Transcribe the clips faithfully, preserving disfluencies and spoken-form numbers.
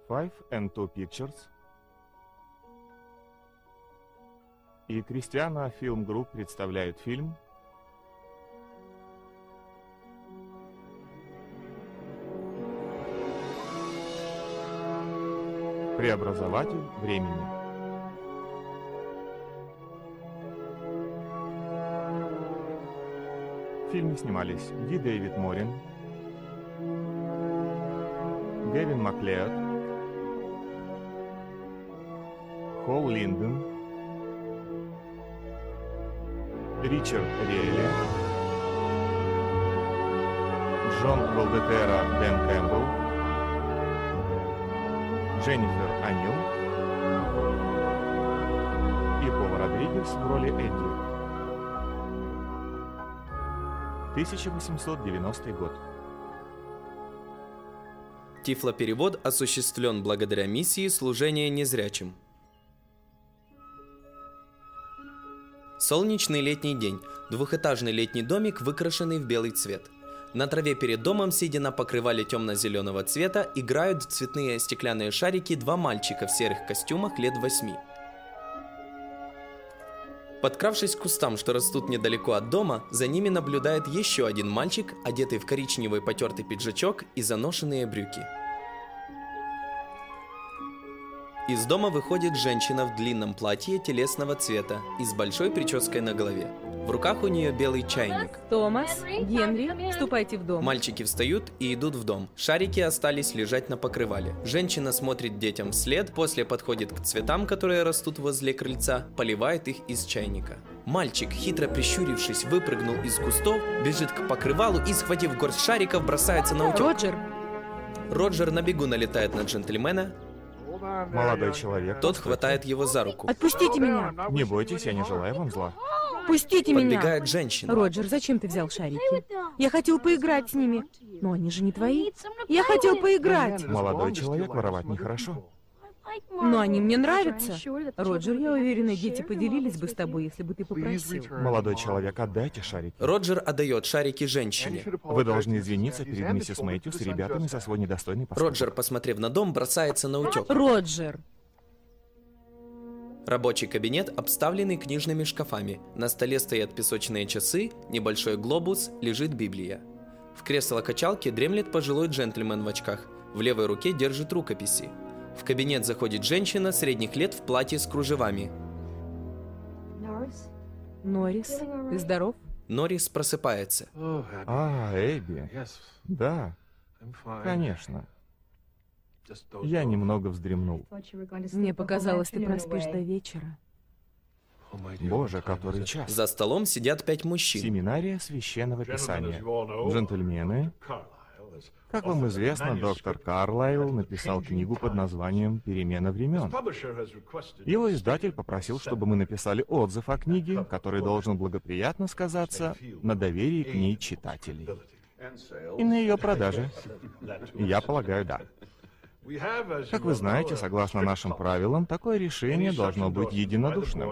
Five and Two Pictures и Кристиана Film Group представляют фильм «Преобразователь времени». В фильме снимались Ди Дэвид Морин, Гевин Маклеод, Холл Линден, Ричард Риэлли, Джон Голдетера Дэн Кэмпбелл, Дженнифер Анил и Пол Родригес в роли Эдди. тысяча восемьсот девяностый год. Тифлоперевод осуществлен благодаря миссии служения незрячим. Солнечный летний день. Двухэтажный летний домик, выкрашенный в белый цвет. На траве перед домом, сидя на покрывале темно-зеленого цвета, играют в цветные стеклянные шарики два мальчика в серых костюмах лет восьми. Подкравшись к кустам, что растут недалеко от дома, за ними наблюдает еще один мальчик, одетый в коричневый потертый пиджачок и заношенные брюки. Из дома выходит женщина в длинном платье телесного цвета и с большой прической на голове. В руках у нее белый чайник. Томас, Генри, вступайте в дом. Мальчики встают и идут в дом. Шарики остались лежать на покрывале. Женщина смотрит детям вслед, после подходит к цветам, которые растут возле крыльца, поливает их из чайника. Мальчик, хитро прищурившись, выпрыгнул из кустов, бежит к покрывалу и, схватив горсть шариков, бросается на утек. Роджер! Роджер на бегу налетает на джентльмена. Молодой человек. Тот хватает его за руку. Отпустите меня! Не бойтесь, я не желаю вам зла. Пустите меня! Подбегает женщина. Роджер, зачем ты взял шарики? Я хотел поиграть с ними. Но они же не твои. Я хотел поиграть. Молодой человек, воровать нехорошо. Но они мне нравятся. Роджер, я уверена, дети поделились бы с тобой, если бы ты попросил. Молодой человек, отдайте шарики. Роджер отдает шарики женщине. Вы должны извиниться перед миссис Мэтьюс и ребятами за свой недостойный поступок. Роджер, посмотрев на дом, бросается на утек. Роджер! Рабочий кабинет, обставленный книжными шкафами. На столе стоят песочные часы, небольшой глобус, лежит Библия. В кресло-качалке дремлет пожилой джентльмен в очках. В левой руке держит рукописи. В кабинет заходит женщина средних лет в платье с кружевами. Норрис, ты здоров? Норрис просыпается. А, Эбби. Да, конечно. Я немного вздремнул. Мне показалось, ты проспишь до вечера. Боже, который час? За столом сидят пять мужчин. Семинария Священного Писания. Джентльмены, как вам известно, доктор Карлайл написал книгу под названием «Перемена времен». Его издатель попросил, чтобы мы написали отзыв о книге, который должен благоприятно сказаться на доверии к ней читателей. И на ее продаже. Я полагаю, да. Как вы знаете, согласно нашим правилам, такое решение должно быть единодушным.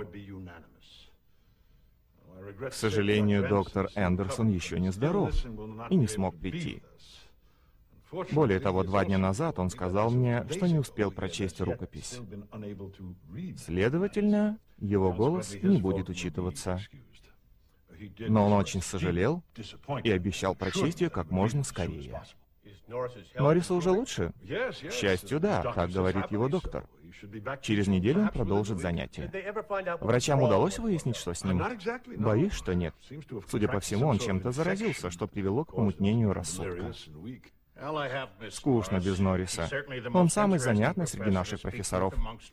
К сожалению, доктор Эндерсон еще не здоров и не смог прийти. Более того, два дня назад он сказал мне, что не успел прочесть рукопись. Следовательно, его голос не будет учитываться. Но он очень сожалел и обещал прочесть ее как можно скорее. Норрису уже лучше? К счастью, да, так говорит его доктор. Через неделю он продолжит занятия. Врачам удалось выяснить, что с ним? Боюсь, что нет. Судя по всему, он чем-то заразился, что привело к помутнению рассудка. Скучно без Норриса. Он самый занятный среди наших профессоров.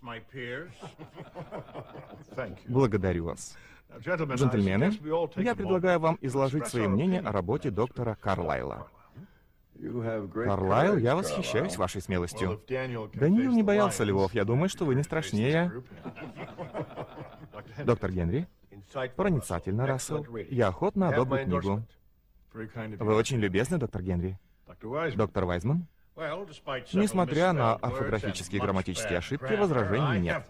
Благодарю вас. Джентльмены, я предлагаю вам изложить свои мнения о работе доктора Карлайла. Карлайл, я восхищаюсь вашей смелостью. Даниил не боялся львов. Я думаю, что вы не страшнее. Доктор Генри? Проницательно, Рассел. Я охотно одобрю книгу. Вы очень любезны, доктор Генри. Доктор Вайзман? Несмотря на орфографические и грамматические ошибки, возражений нет.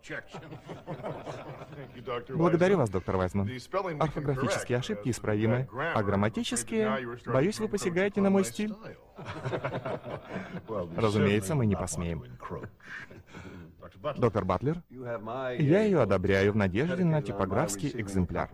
Благодарю вас, доктор Вайсман. Орфографические ошибки исправимы, а грамматические, боюсь, вы посягаете на мой стиль. Разумеется, мы не посмеем. Доктор Батлер, я ее одобряю в надежде на типографский экземпляр.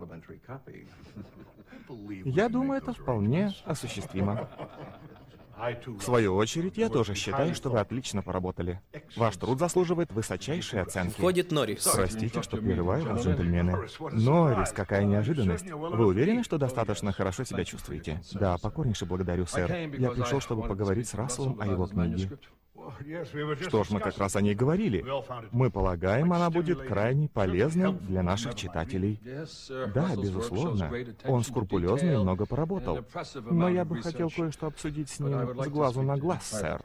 Я думаю, это вполне осуществимо. В свою очередь, я тоже считаю, что вы отлично поработали. Ваш труд заслуживает высочайшей оценки. Входит Норрис. Простите, что прерываю вас, джентльмены. Норрис, какая неожиданность. Вы уверены, что достаточно хорошо себя чувствуете? Да, покорнейше благодарю, сэр. Я пришел, чтобы поговорить с Расселом о его книге. Что ж, мы как раз о ней говорили. Мы полагаем, она будет крайне полезной для наших читателей. Да, безусловно. Он скрупулезно и много поработал. Но я бы хотел кое-что обсудить с ним с глазу на глаз, сэр.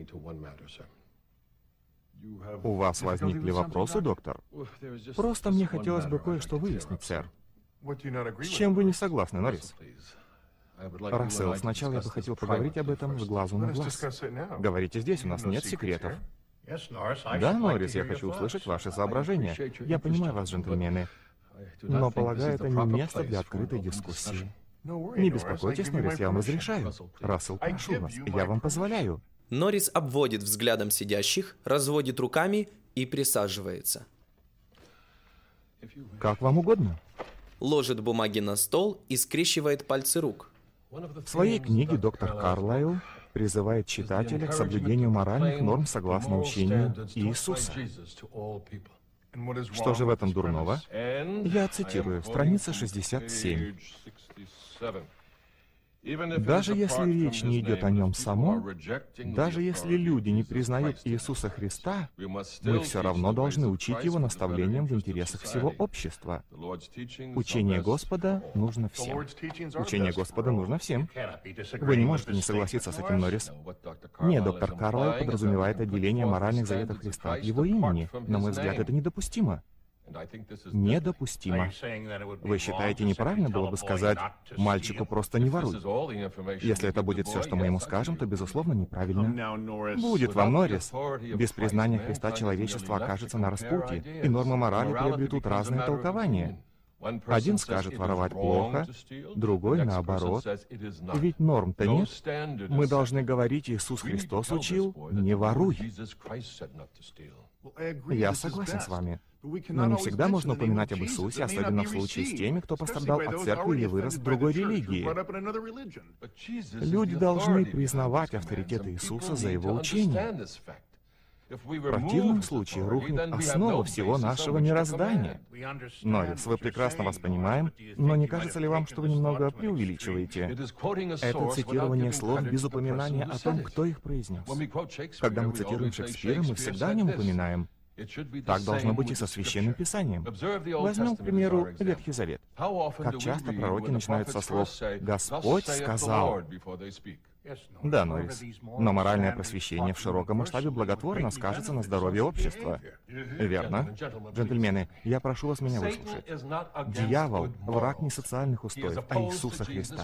У вас возникли вопросы, доктор? Просто мне хотелось бы кое-что выяснить, сэр. С чем вы не согласны, Норрис? Рассел, сначала я бы хотел поговорить об этом с глазу на глаз. Говорите здесь, у нас нет секретов. Да, Норрис, я хочу услышать ваши соображения. Я понимаю вас, джентльмены. Но, полагаю, это не место для открытой дискуссии. Не беспокойтесь, Норрис, я вам разрешаю. Рассел, прошу вас, я вам позволяю. Норрис обводит взглядом сидящих, разводит руками и присаживается. Как вам угодно. Ложит бумаги на стол и скрещивает пальцы рук. В своей книге доктор Карлайл призывает читателя к соблюдению моральных норм согласно учению Иисуса. Что же в этом дурного? Я цитирую, страница шестьдесят семь. Даже если речь не идет о нем самом, даже если люди не признают Иисуса Христа, мы все равно должны учить его наставлениям в интересах всего общества. Учение Господа нужно всем. Учение Господа нужно всем. Вы не можете не согласиться с этим, Норрис. Нет, доктор Карлайл подразумевает отделение моральных заветов Христа от его имени. На мой взгляд, это недопустимо. Недопустимо. Вы считаете, неправильно было бы сказать, мальчику просто не воруй? Если это будет все, что мы ему скажем, то, безусловно, неправильно. Будет вам, Норрис. Без признания Христа человечество окажется на распутье, и нормы морали приобретут разные толкования. Один скажет, воровать плохо, другой наоборот. Ведь норм-то нет. Мы должны говорить, Иисус Христос учил, не воруй. Я согласен с вами. Но не всегда можно упоминать об Иисусе, особенно в случае с теми, кто пострадал от церкви или вырос в другой религии. Люди должны признавать авторитет Иисуса за его учение. В противном случае рухнет основа всего нашего мироздания. Норрис, вы прекрасно вас понимаем, но не кажется ли вам, что вы немного преувеличиваете? Это цитирование слов без упоминания о том, кто их произнес. Когда мы цитируем Шекспира, мы всегда о нем упоминаем. Так должно быть и со Священным Писанием. Возьмем, к примеру, Ветхий Завет. Как часто пророки начинают со слов «Господь сказал». Да, Норрис. Но моральное просвещение в широком масштабе благотворно скажется на здоровье общества. Верно? Джентльмены, я прошу вас меня выслушать. Дьявол — враг не социальных устоев, а Иисуса Христа.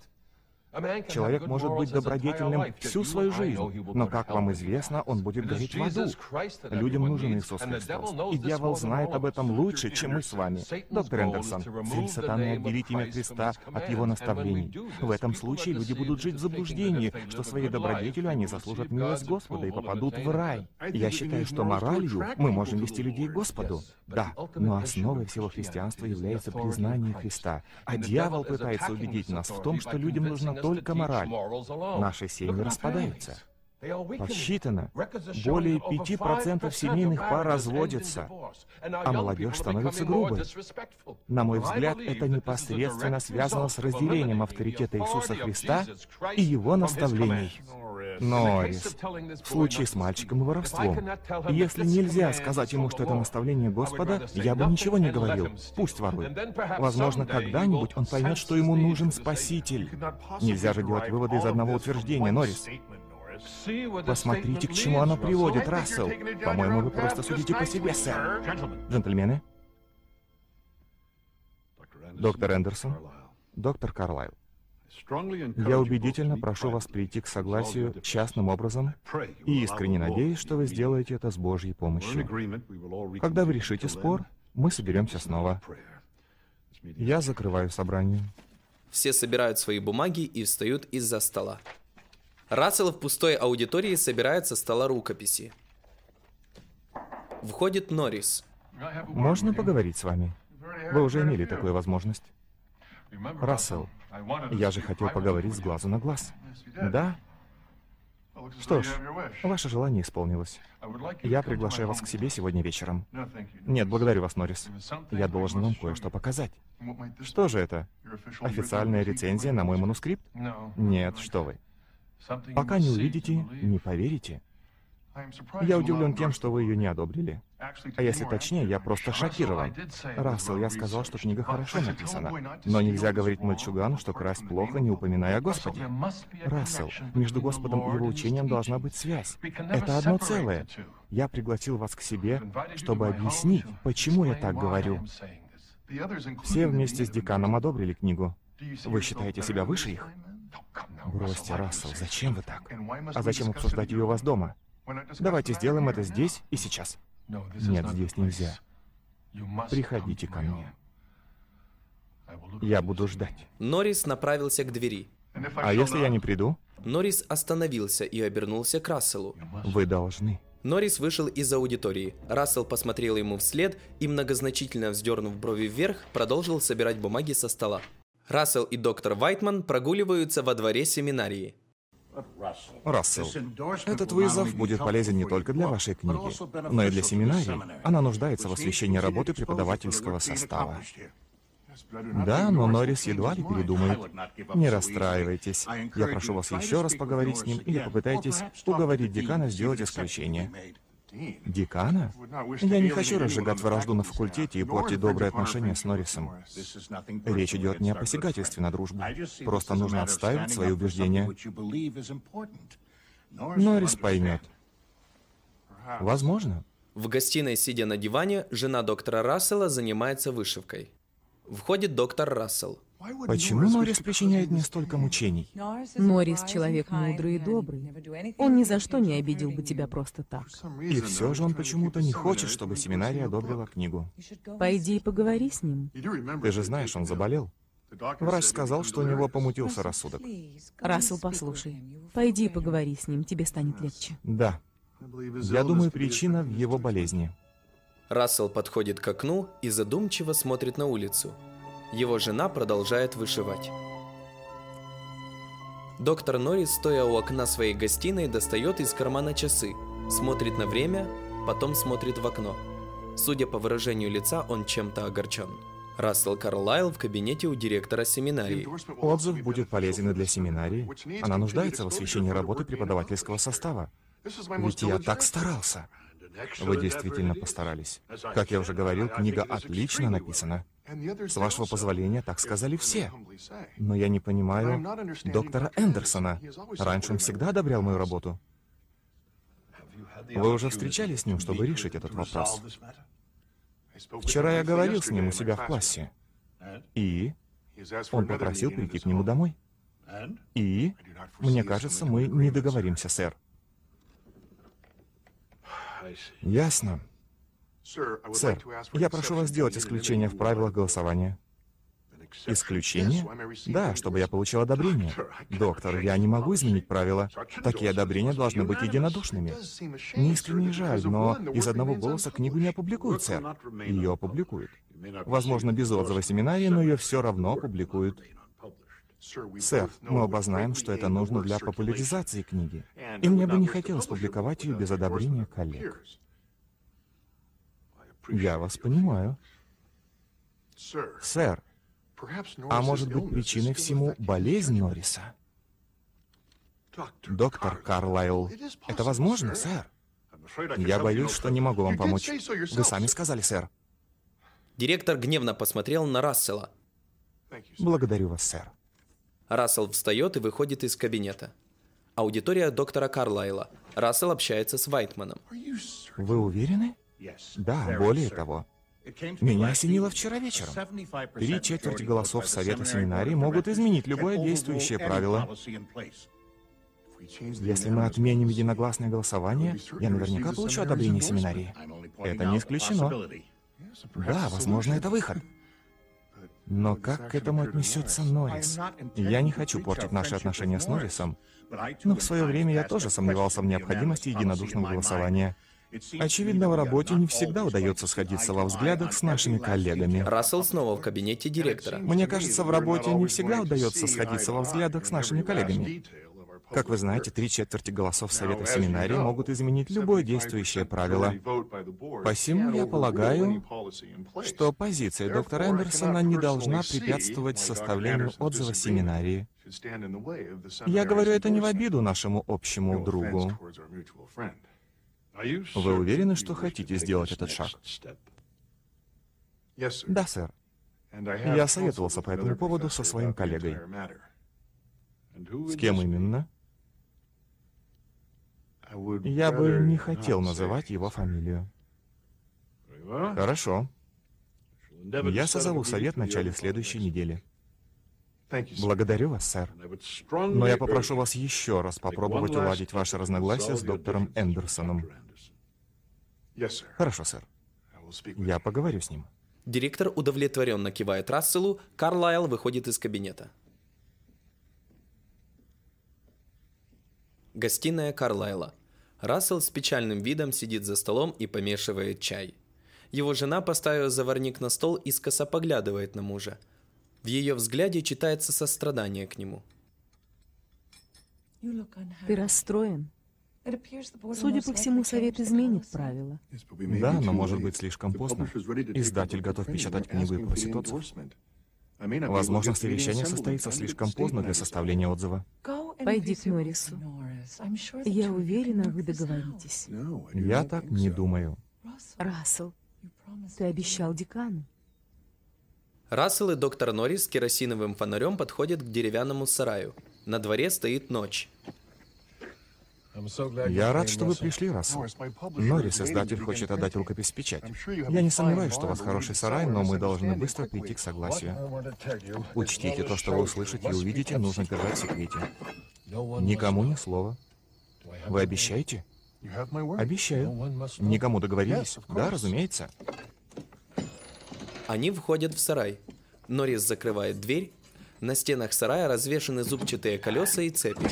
Человек может быть добродетельным всю свою жизнь, но, как вам известно, он будет гореть в аду. Людям нужен Иисус Христос, и дьявол знает об этом лучше, чем мы с вами. Доктор Эндерсон, цель сатаны — отделить имя Христа от его наставлений. В этом случае люди будут жить в заблуждении, что своей добродетелью они заслужат милость Господа и попадут в рай. Я считаю, что моралью мы можем вести людей к Господу. Да, но основой всего христианства является признание Христа. А дьявол пытается убедить нас в том, что людям нужна только мораль. Наши семьи распадаются. Подсчитано, более пяти процентов семейных пар разводятся, а молодежь становится грубой. На мой взгляд, это непосредственно связано с разделением авторитета Иисуса Христа и его наставлений. Норрис, в случае с мальчиком и воровством, если нельзя сказать ему, что это наставление Господа, я бы ничего не говорил. Пусть ворует. Возможно, когда-нибудь он поймет, что ему нужен Спаситель. Нельзя же делать выводы из одного утверждения, Норрис. Посмотрите, к чему оно приводит, Рассел. По-моему, вы просто судите по себе, сэр. Джентльмены. Доктор Эндерсон. Доктор Карлайл. Я убедительно прошу вас прийти к согласию частным образом и искренне надеюсь, что вы сделаете это с Божьей помощью. Когда вы решите спор, мы соберемся снова. Я закрываю собрание. Все собирают свои бумаги и встают из-за стола. Рассел в пустой аудитории собирает со стола рукописи. Входит Норрис. Можно поговорить с вами? Вы уже имели такую возможность. Рассел, я же хотел поговорить с глазу на глаз. Да? Что ж, ваше желание исполнилось. Я приглашаю вас к себе сегодня вечером. Нет, благодарю вас, Норрис. Я должен вам кое-что показать. Что же это? Официальная рецензия на мой манускрипт? Нет, что вы. Пока не увидите, не поверите. Я удивлен тем, что вы ее не одобрили. А если точнее, я просто шокирован. Рассел, я сказал, что книга хорошо написана. Но нельзя говорить мальчугану, что красть плохо, не упоминая о Господе. Рассел, между Господом и его учением должна быть связь. Это одно целое. Я пригласил вас к себе, чтобы объяснить, почему я так говорю. Все вместе с деканом одобрили книгу. Вы считаете себя выше их? Бросьте, Рассел, зачем вы так? А зачем обсуждать ее у вас дома? Давайте сделаем это здесь и сейчас. Нет, здесь нельзя. Приходите ко мне. Я буду ждать. Норрис направился к двери. А если я не приду? Норрис остановился и обернулся к Расселу. Вы должны. Норрис вышел из аудитории. Рассел посмотрел ему вслед и, многозначительно вздернув брови вверх, продолжил собирать бумаги со стола. Рассел и доктор Вайтман прогуливаются во дворе семинарии. Рассел, этот вызов будет полезен не только для вашей книги, но и для семинарии. Она нуждается в освещении работы преподавательского состава. Да, но Норрис едва ли передумает. Не расстраивайтесь. Я прошу вас еще раз поговорить с ним или попытайтесь уговорить декана сделать исключение. Декана? Я не хочу разжигать вражду на факультете и портить добрые отношения с Норрисом. Речь идет не о посягательстве на дружбу. Просто нужно отстаивать свои убеждения. Норрис поймет. Возможно. В гостиной, сидя на диване, жена доктора Рассела занимается вышивкой. Входит доктор Рассел. Почему Норрис причиняет мне столько мучений? Норрис — человек мудрый и добрый. Он ни за что не обидел бы тебя просто так. И все же он почему-то не хочет, чтобы семинария одобрила книгу. Пойди и поговори с ним. Ты же знаешь, он заболел. Врач сказал, что у него помутился рассудок. Рассел, послушай. Пойди и поговори с ним, тебе станет легче. Да. Я думаю, причина в его болезни. Рассел подходит к окну и задумчиво смотрит на улицу. Его жена продолжает вышивать. Доктор Норрис, стоя у окна своей гостиной, достает из кармана часы, смотрит на время, потом смотрит в окно. Судя по выражению лица, он чем-то огорчен. Рассел Карлайл в кабинете у директора семинарии. Отзыв будет полезен и для семинарии. Она нуждается в освещении работы преподавательского состава. Ведь я так старался. Вы действительно постарались. Как я уже говорил, книга отлично написана. С вашего позволения, так сказали все. Но я не понимаю доктора Эндерсона. Раньше он всегда одобрял мою работу. Вы уже встречались с ним, чтобы решить этот вопрос? Вчера я говорил с ним у себя в классе. И? Он попросил прийти к нему домой. И? Мне кажется, мы не договоримся, сэр. Ясно. Сэр, я прошу вас сделать исключение в правилах голосования. Исключение? Да, чтобы я получил одобрение. Доктор, я не могу изменить правила. Такие одобрения должны быть единодушными. Мне искренне жаль, но из одного голоса книгу не опубликуют, сэр. Ее опубликуют. Возможно, без отзыва семинарии, но ее все равно опубликуют. Сэр, мы оба знаем, что это нужно для популяризации книги. И мне бы не хотелось публиковать ее без одобрения коллег. Я вас понимаю. Сэр, а может быть причиной всему болезнь Норриса? Доктор Карлайл, это возможно, сэр? Я боюсь, что не могу вам помочь. Вы сами сказали, сэр. Директор гневно посмотрел на Рассела. Благодарю вас, сэр. Рассел встает и выходит из кабинета. Аудитория доктора Карлайла. Рассел общается с Вайтманом. Вы уверены? Да, более того. Меня осенило вчера вечером. Три четверти голосов Совета семинарии могут изменить любое действующее правило. Если мы отменим единогласное голосование, я наверняка получу одобрение семинарии. Это не исключено. Да, возможно, это выход. Но как к этому отнесется Норрис? Я не хочу портить наши отношения с Норрисом, но в свое время я тоже сомневался в необходимости единодушного голосования. Очевидно, в работе не всегда удается сходиться во взглядах с нашими коллегами. Рассел снова в кабинете директора. Мне кажется, в работе не всегда удается сходиться во взглядах с нашими коллегами. Как вы знаете, три четверти голосов Совета семинарии могут изменить любое действующее правило. Посему я полагаю, что позиция доктора Эндерсона не должна препятствовать составлению отзыва семинарии. Я говорю это не в обиду нашему общему другу. Вы уверены, что хотите сделать этот шаг? Да, сэр. Я советовался по этому поводу со своим коллегой. С кем именно? Я бы не хотел называть его фамилию. Хорошо. Я созову совет в начале следующей недели. Благодарю вас, сэр. Но я попрошу вас еще раз попробовать уладить ваши разногласия с доктором Эндерсоном. Хорошо, сэр. Я поговорю с ним. Директор удовлетворенно кивает Расселу, Карлайл выходит из кабинета. Гостиная Карлайла. Рассел с печальным видом сидит за столом и помешивает чай. Его жена, поставив заварник на стол, искоса поглядывает на мужа. В ее взгляде читается сострадание к нему. Ты расстроен. Судя по всему, совет изменит правила. Да, но может быть слишком поздно. Издатель готов печатать книгу и просит отзыв. Возможно, совещание состоится слишком поздно для составления отзыва. Пойди к Норрису. Я уверена, вы договоритесь. Я так не думаю. Рассел, ты обещал декану. Рассел и доктор Норрис с керосиновым фонарем подходят к деревянному сараю. На дворе стоит ночь. Я рад, что вы пришли, Рассел. Норрис, издатель, хочет отдать рукопись в печать. Я не сомневаюсь, что у вас хороший сарай, но мы должны быстро прийти к согласию. Учтите, то, что вы услышите и увидите, нужно держать в секрете. Никому ни слова. Вы обещаете? Обещаю. Никому договорились? Да, разумеется. Они входят в сарай. Норрис закрывает дверь. На стенах сарая развешаны зубчатые колеса и цепи.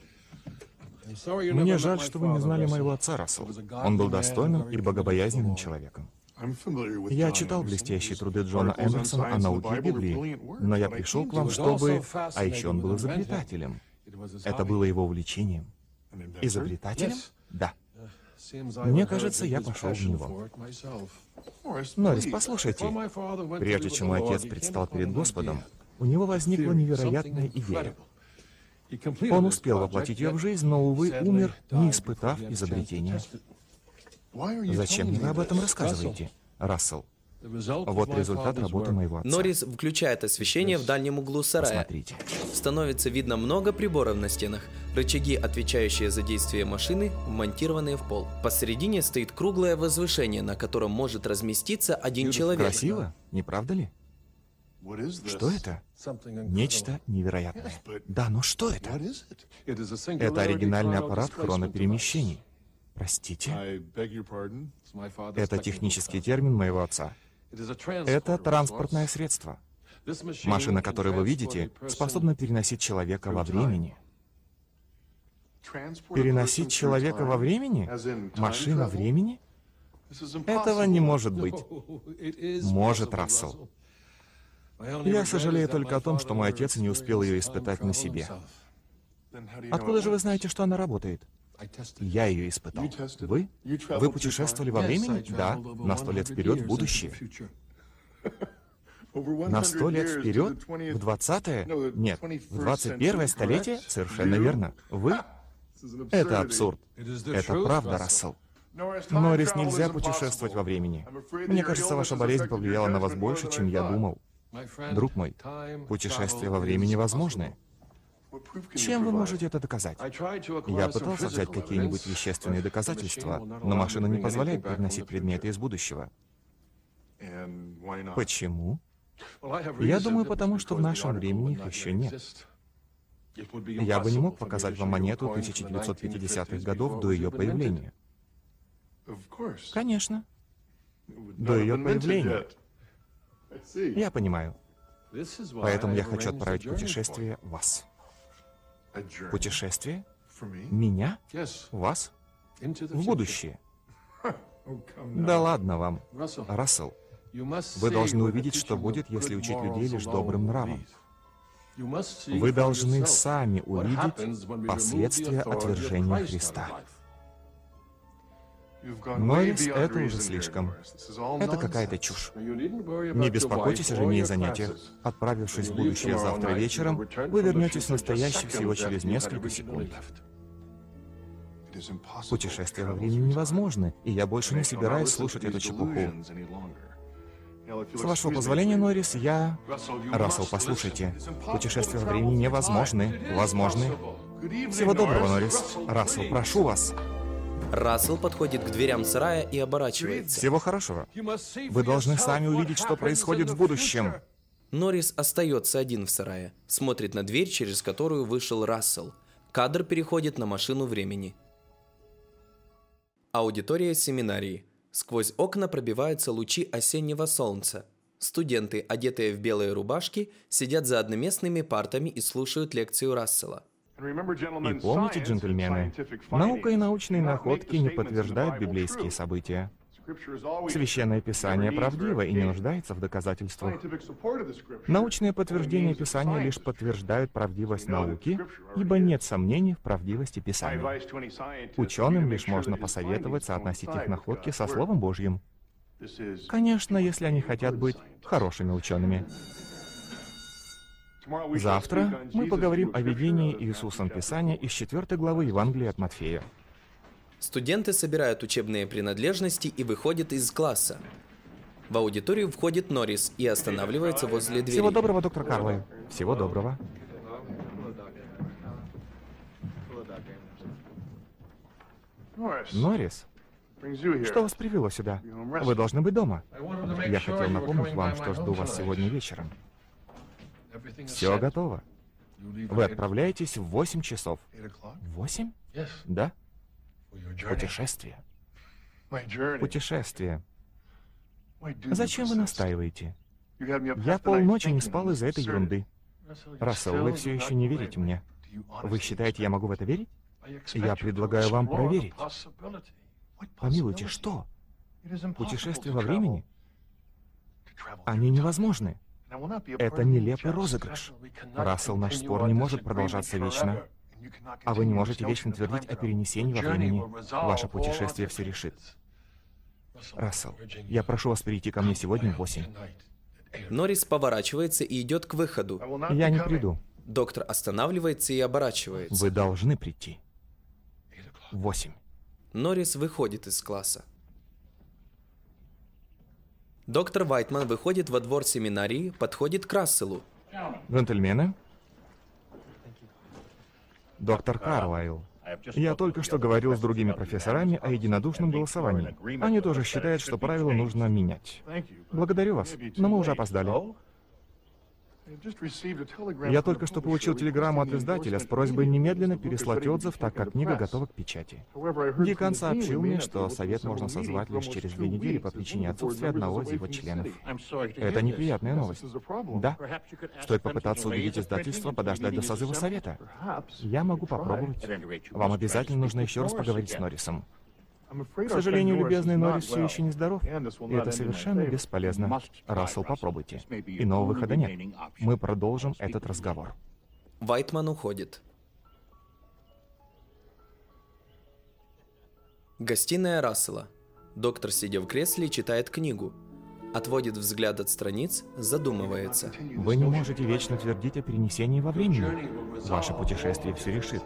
Мне жаль, что вы не знали моего отца, Рассел. Он был достойным и богобоязненным человеком. Я читал блестящие труды Джона Эндерсона о науке и Библии, но я пришел к вам, чтобы... А еще он был изобретателем. Это было его увлечением. Изобретателем? Да. Мне кажется, я пошел в него. Норрис, послушайте. Прежде чем мой отец предстал перед Господом, у него возникла невероятная идея. Он успел воплотить ее в жизнь, но, увы, умер, не испытав изобретения. Зачем мне вы об этом рассказываете, Рассел? Вот результат работы моего отца. Норрис включает освещение в дальнем углу сарая. Посмотрите. Становится видно много приборов на стенах. Рычаги, отвечающие за действие машины, вмонтированные в пол. Посередине стоит круглое возвышение, на котором может разместиться один человек. Красиво, не правда ли? Что это? Нечто невероятное. Да, но что это? Это оригинальный аппарат хроноперемещений. Простите? Это технический термин моего отца. Это транспортное средство. Машина, которую вы видите, способна переносить человека во времени. Переносить человека во времени? Машина времени? Этого не может быть. Может, Рассел. Я сожалею только о том, что мой отец не успел ее испытать на себе. Откуда же вы знаете, что она работает? Я ее испытал. Вы? Вы путешествовали во времени? Да, на сто лет вперед в будущее. На сто лет вперед? В двадцатое? Нет, в двадцать первое столетие? Совершенно верно. Вы? Это абсурд. Это правда, Рассел. Норрис, нельзя путешествовать во времени. Мне кажется, ваша болезнь повлияла на вас больше, чем я думал. Друг мой, путешествия во времени возможны. Чем вы можете это доказать? Я пытался взять какие-нибудь вещественные доказательства, но машина не позволяет переносить предметы из будущего. Почему? Я думаю, потому что в нашем времени их еще нет. Я бы не мог показать вам монету тысяча девятьсот пятидесятых годов до ее появления. Конечно. До ее появления. Я понимаю. Поэтому я хочу отправить в путешествие вас. Путешествие? Меня? Вас? В будущее. Да ладно вам. Рассел, вы должны увидеть, что будет, если учить людей лишь добрым нравом. Вы должны сами увидеть последствия отвержения Христа. Норрис, это уже слишком. Это какая-то чушь. Не беспокойтесь о жене и занятиях. Отправившись в будущее завтра вечером, вы вернетесь в настоящее всего через несколько секунд. Путешествия во времени невозможны, и я больше не собираюсь слушать эту чепуху. С вашего позволения, Норрис, я... Рассел, послушайте. Путешествия во времени невозможны. Возможны. Всего доброго, Норрис. Рассел, прошу вас. Рассел подходит к дверям сарая и оборачивается. Всего хорошего. Вы должны сами увидеть, что происходит в будущем. Норрис остается один в сарае, смотрит на дверь, через которую вышел Рассел. Кадр переходит на машину времени. Аудитория семинарии. Сквозь окна пробиваются лучи осеннего солнца. Студенты, одетые в белые рубашки, сидят за одноместными партами и слушают лекцию Рассела. И помните, джентльмены, наука и научные находки не подтверждают библейские события. Священное Писание правдиво и не нуждается в доказательствах. Научные подтверждения Писания лишь подтверждают правдивость науки, ибо нет сомнений в правдивости Писания. Ученым лишь можно посоветовать соотносить их находки со Словом Божьим. Конечно, если они хотят быть хорошими учеными. Завтра мы поговорим о видении Иисусом Писания из четвёртой главы Евангелия от Матфея. Студенты собирают учебные принадлежности и выходят из класса. В аудиторию входит Норрис и останавливается возле двери. Всего доброго, доктор Карлайл. Всего доброго. Норрис, что вас привело сюда? Вы должны быть дома. Я хотел напомнить вам, что жду вас сегодня вечером. Все готово. Вы отправляетесь в восемь часов. Восемь? Да. Путешествие. Путешествие. Зачем вы настаиваете? Я полночи не спал из-за этой ерунды. Рассел, вы все еще не верите мне. Вы считаете, я могу в это верить? Я предлагаю вам проверить. Помилуйте, что? Путешествия во времени? Они невозможны. Это нелепый розыгрыш. Рассел, наш спор не может продолжаться вечно. А вы не можете вечно твердить о перенесении во времени. Ваше путешествие все решит. Рассел, я прошу вас перейти ко мне сегодня в восемь. Норрис поворачивается и идет к выходу. Я не приду. Доктор останавливается и оборачивается. Вы должны прийти. В восемь. Норрис выходит из класса. Доктор Вайтман выходит во двор семинарии, подходит к Расселу. Джентльмены, доктор Карлайл, я только что говорил с другими профессорами о единодушном голосовании. Они тоже считают, что правила нужно менять. Благодарю вас, но мы уже опоздали. Я только что получил телеграмму от издателя с просьбой немедленно переслать отзыв, так как книга готова к печати. Декан сообщил мне, что совет можно созвать лишь через две недели по причине отсутствия одного из его членов. Это неприятная новость. Да. Стоит попытаться убедить издательство подождать до созыва совета. Я могу попробовать. Вам обязательно нужно еще раз поговорить с Норрисом. К сожалению, любезный Норрис все еще не здоров, и это совершенно бесполезно. Рассел, попробуйте. Иного выхода нет. Мы продолжим этот разговор. Вайтман уходит. Гостиная Рассела. Доктор, сидя в кресле, читает книгу. Отводит взгляд от страниц, задумывается. Вы не можете вечно твердить о перенесении во времени. Ваше путешествие все решит.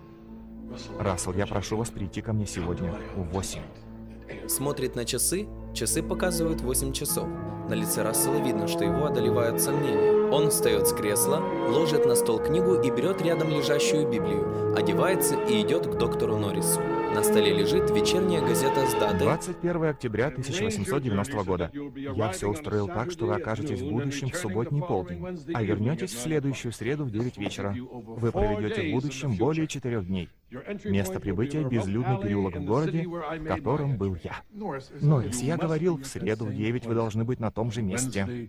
Рассел, я прошу вас прийти ко мне сегодня в восемь. Смотрит на часы, Часы показывают восемь часов. На лице Рассела видно, что его одолевают сомнения. Он встает с кресла, ложит на стол книгу и берет рядом лежащую Библию, одевается и идет к доктору Норрису. На столе лежит вечерняя газета с датой двадцать первое октября тысяча восемьсот девяностого года. Я все устроил так, что вы окажетесь в будущем в субботний полдень, а вернетесь в следующую среду в девять вечера. Вы проведете в будущем более четырех дней. Место прибытия — безлюдный переулок в городе, в котором был я. Норрис, я говорил, в среду в девять вы должны быть на том же месте.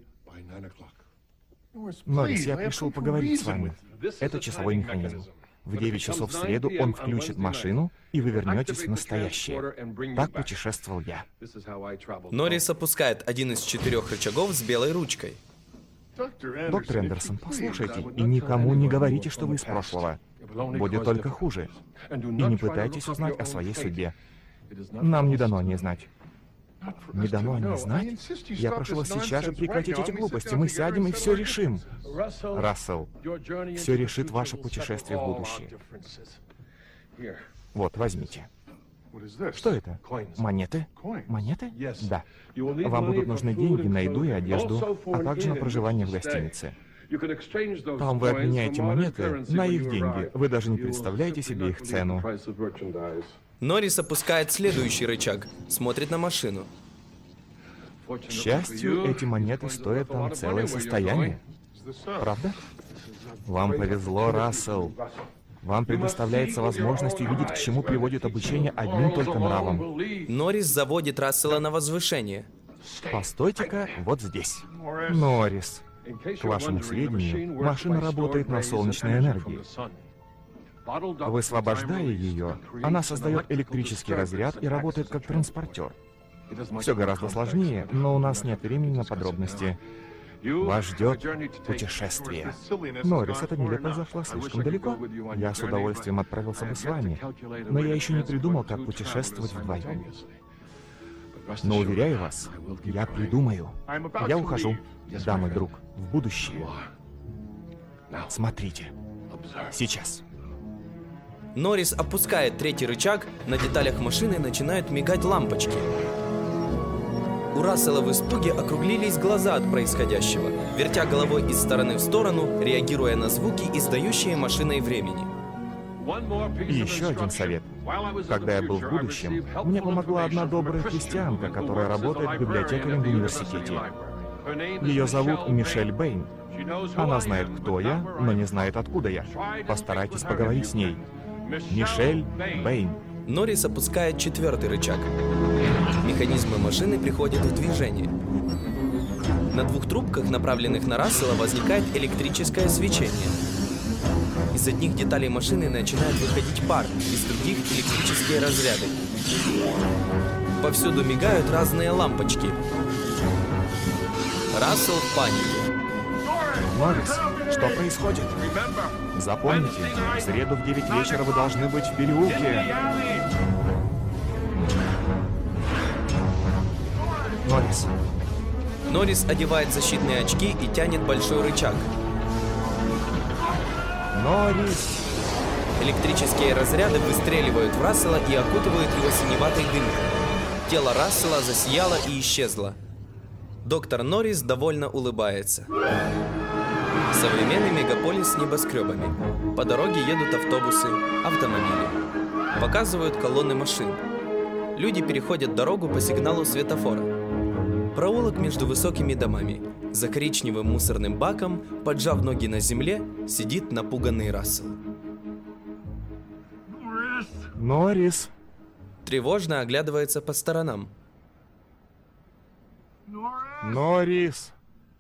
Норрис, я пришел поговорить с вами. Это часовой механизм. В девять часов в среду он включит машину, и вы вернетесь в настоящее. Так путешествовал я. Норрис опускает один из четырех рычагов с белой ручкой. Доктор Эндерсон, послушайте, и никому не говорите, что вы из прошлого. Будет только хуже. И не пытайтесь узнать о своей судьбе. Нам не дано о ней знать. Не дано о ней знать? Я прошу вас сейчас же прекратить эти глупости. Мы сядем и все решим. Рассел, все решит ваше путешествие в будущее. Вот, возьмите. Что это? Монеты? Монеты? Да. Вам будут нужны деньги на еду и одежду, а также на проживание в гостинице. Там вы обменяете монеты на их деньги. Вы даже не представляете себе их цену. Норрис опускает следующий рычаг, смотрит на машину. К счастью, эти монеты стоят там целое состояние. Правда? Вам повезло, Рассел. Вам предоставляется возможность увидеть, к чему приводит обучение одним только нравом. Норрис заводит Рассела на возвышение. Постойте-ка вот здесь. Норрис, к вашему сведению, машина работает на солнечной энергии. Высвобождая ее, она создает электрический разряд и работает как транспортер. Все гораздо сложнее, но у нас нет времени на подробности. Вас ждет путешествие. Норрис, эта нелепость зашла слишком далеко. Я с удовольствием отправился бы с вами, но я еще не придумал, как путешествовать вдвоем. Но уверяю вас, я придумаю. Я ухожу, да, мой друг, в будущее. Смотрите. Сейчас. Норрис опускает третий рычаг, на деталях машины начинают мигать лампочки. У Рассела в испуге округлились глаза от происходящего, вертя головой из стороны в сторону, реагируя на звуки, издающие машиной времени. И еще один совет. Когда я был в будущем, мне помогла одна добрая христианка, которая работает библиотекарем в университете. Ее зовут Мишель Бэйн. Она знает, кто я, но не знает, откуда я. Постарайтесь поговорить с ней. Мишель Бэйн. Норрис опускает четвертый рычаг. Механизмы машины приходят в движение. На двух трубках, направленных на Рассела, возникает электрическое свечение. Из одних деталей машины начинает выходить пар, из других электрические разряды. Повсюду мигают разные лампочки. Рассел в панике. Норрис, что происходит? Запомните, в среду в девять вечера вы должны быть в переулке. Норрис. Норрис одевает защитные очки и тянет большой рычаг. Норрис. Электрические разряды выстреливают в Рассела и окутывают его синеватой дымкой. Тело Рассела засияло и исчезло. Доктор Норрис довольно улыбается. Современный мегаполис с небоскребами. По дороге едут автобусы, автомобили. Показывают колонны машин. Люди переходят дорогу по сигналу светофора. Проулок между высокими домами. За коричневым мусорным баком, поджав ноги на земле, сидит напуганный Рассел. Норрис. Тревожно оглядывается по сторонам. Норрис.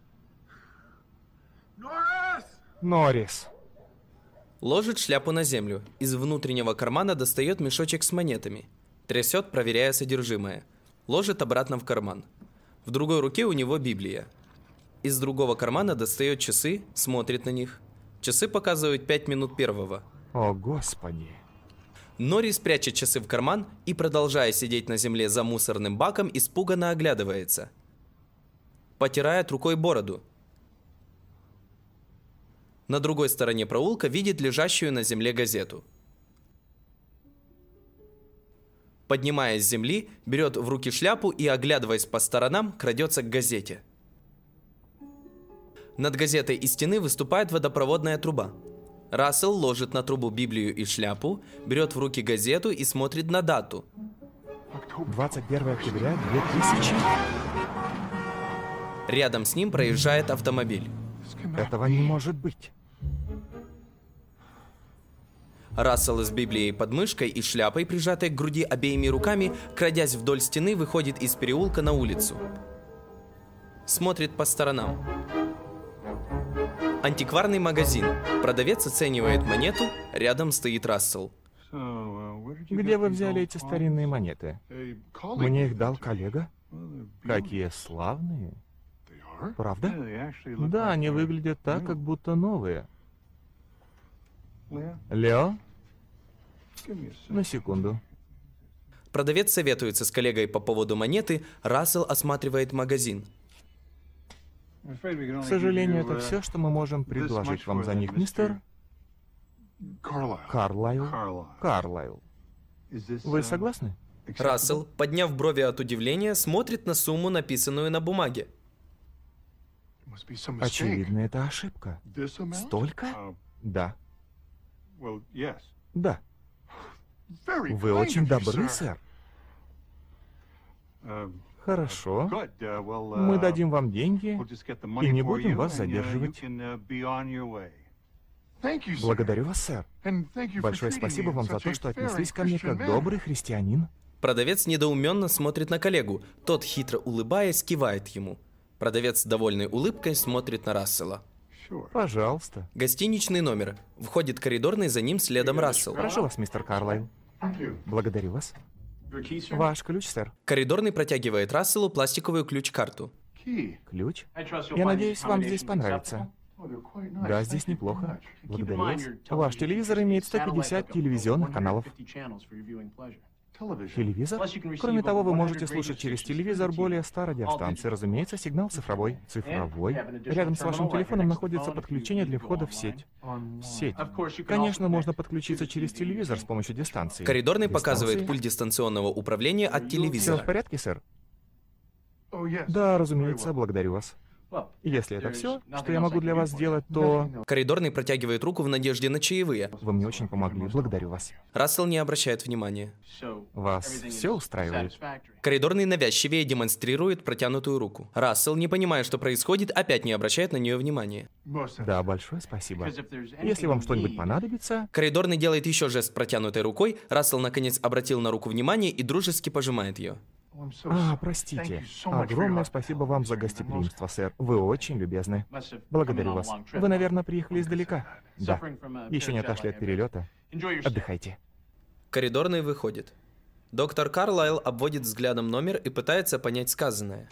Норрис. Ложит шляпу на землю. Из внутреннего кармана достает мешочек с монетами. Трясет, проверяя содержимое. Ложит обратно в карман. В другой руке у него Библия. Из другого кармана достает часы, смотрит на них. Часы показывают пять минут первого. О, Господи. Норрис прячет часы в карман и, продолжая сидеть на земле за мусорным баком, испуганно оглядывается. Потирает рукой бороду. На другой стороне проулка видит лежащую на земле газету. Поднимаясь с земли, берет в руки шляпу и, оглядываясь по сторонам, крадется к газете. Над газетой из стены выступает водопроводная труба. Рассел ложит на трубу Библию и шляпу, берет в руки газету и смотрит на дату. двадцать первое октября две тысячи. Рядом с ним проезжает автомобиль. Этого не может быть. Рассел с Библией под мышкой и шляпой, прижатой к груди обеими руками, крадясь вдоль стены, выходит из переулка на улицу. Смотрит по сторонам. Антикварный магазин. Продавец оценивает монету, рядом стоит Рассел. Где вы взяли эти старинные монеты? Мне их дал коллега. Какие славные. Правда? Да, они выглядят так, как будто новые. Лео? На секунду. Продавец советуется с коллегой по поводу монеты, Рассел осматривает магазин. К сожалению, это все, что мы можем предложить вам за них, мистер Карлайл. Карлайл. Вы согласны? Рассел, подняв брови от удивления, смотрит на сумму, написанную на бумаге. Очевидно, это ошибка. Столько? Да. Да. Вы очень добры, сэр. Хорошо. Мы дадим вам деньги и не будем вас задерживать. Благодарю вас, сэр. Большое спасибо вам за то, что отнеслись ко мне как добрый христианин. Продавец недоуменно смотрит на коллегу. Тот, хитро улыбаясь, кивает ему. Продавец, довольной улыбкой, смотрит на Рассела. Пожалуйста. Гостиничный номер. Входит коридорный, за ним следом Рассел. Прошу вас, мистер Карлайл. Благодарю вас. Ваш ключ, сэр. Коридорный протягивает Расселу пластиковую ключ-карту. Ключ? Я надеюсь, вам здесь понравится. Да, здесь неплохо. Благодарю вас. Ваш телевизор имеет сто пятьдесят телевизионных каналов. Телевизор? Кроме того, вы можете слушать через телевизор более ста радиостанций. Разумеется, сигнал цифровой. Цифровой? Рядом с вашим телефоном находится подключение для входа в сеть. В сеть. Конечно, можно подключиться через телевизор с помощью дистанции. Коридорный Дистанции? показывает пульт дистанционного управления от телевизора. Все в порядке, сэр? Да, разумеется, благодарю вас. Если это все, что я могу для вас сделать, то... Коридорный протягивает руку в надежде на чаевые. Вы мне очень помогли, благодарю вас. Рассел не обращает внимания. Вас все устраивает? Коридорный навязчивее демонстрирует протянутую руку. Рассел, не понимая, что происходит, опять не обращает на нее внимания. Да, большое спасибо. Если вам что-нибудь понадобится... Коридорный делает еще жест протянутой рукой. Рассел, наконец, обратил на руку внимание и дружески пожимает ее. А, простите. Огромное спасибо вам за гостеприимство, сэр. Вы очень любезны. Благодарю вас. Вы, наверное, приехали издалека? Да. Еще не отошли от перелета. Отдыхайте. Коридорный выходит. Доктор Карлайл обводит взглядом номер и пытается понять сказанное.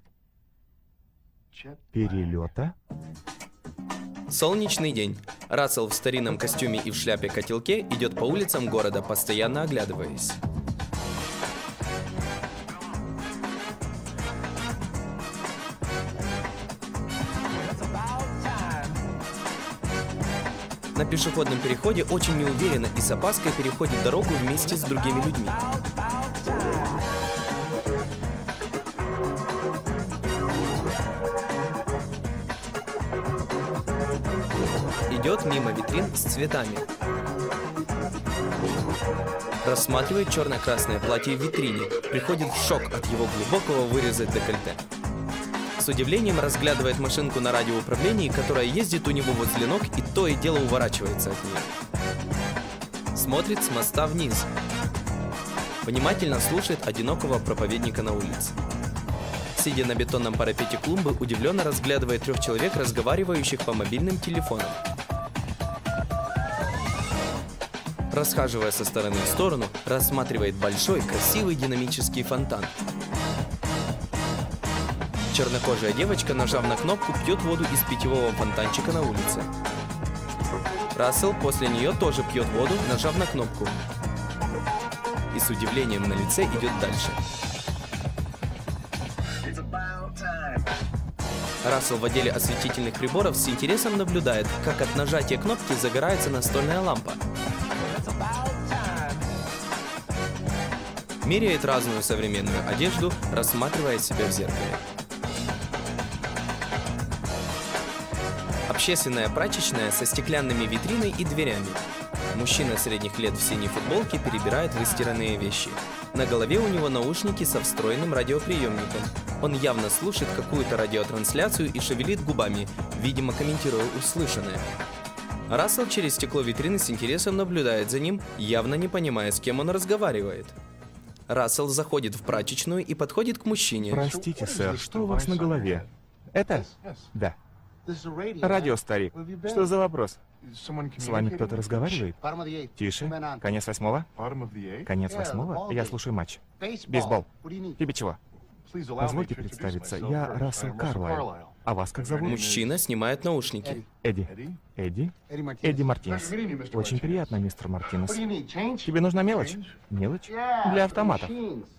Перелета? Солнечный день. Рассел в старинном костюме и в шляпе-котелке идет по улицам города, постоянно оглядываясь. На пешеходном переходе очень неуверенно и с опаской переходит дорогу вместе с другими людьми. Идет мимо витрин с цветами. Рассматривает черно-красное платье в витрине, приходит в шок от его глубокого выреза декольте. С удивлением разглядывает машинку на радиоуправлении, которая ездит у него возле ног и то и дело уворачивается от нее. Смотрит с моста вниз. Внимательно слушает одинокого проповедника на улице. Сидя на бетонном парапете клумбы, удивленно разглядывает трех человек, разговаривающих по мобильным телефонам. Расхаживая со стороны в сторону, рассматривает большой, красивый динамический фонтан. Чернокожая девочка, нажав на кнопку, пьет воду из питьевого фонтанчика на улице. Рассел после нее тоже пьет воду, нажав на кнопку. И с удивлением на лице идет дальше. Рассел в отделе осветительных приборов с интересом наблюдает, как от нажатия кнопки загорается настольная лампа. меряет разную современную одежду, рассматривая себя в зеркале. Общественная прачечная со стеклянными витриной и дверями. Мужчина средних лет в синей футболке перебирает выстиранные вещи. На голове у него наушники со встроенным радиоприемником. Он явно слушает какую-то радиотрансляцию и шевелит губами, видимо, комментируя услышанное. Рассел через стекло витрины с интересом наблюдает за ним, явно не понимая, с кем он разговаривает. Рассел заходит в прачечную и подходит к мужчине. Простите, сэр, что у вас на голове? Это? Да. Радио, старик. Что за вопрос? С вами кто-то разговаривает? Тише. Конец восьмого? Конец восьмого? Я слушаю матч. Бейсбол. Тебе чего? Позвольте представиться, я Рассел Карлайл. А вас как зовут? Мужчина снимает наушники. Эдди. Эдди? Эдди Мартинес. Очень приятно, мистер Мартинес. Тебе нужна мелочь? Мелочь? Для автоматов.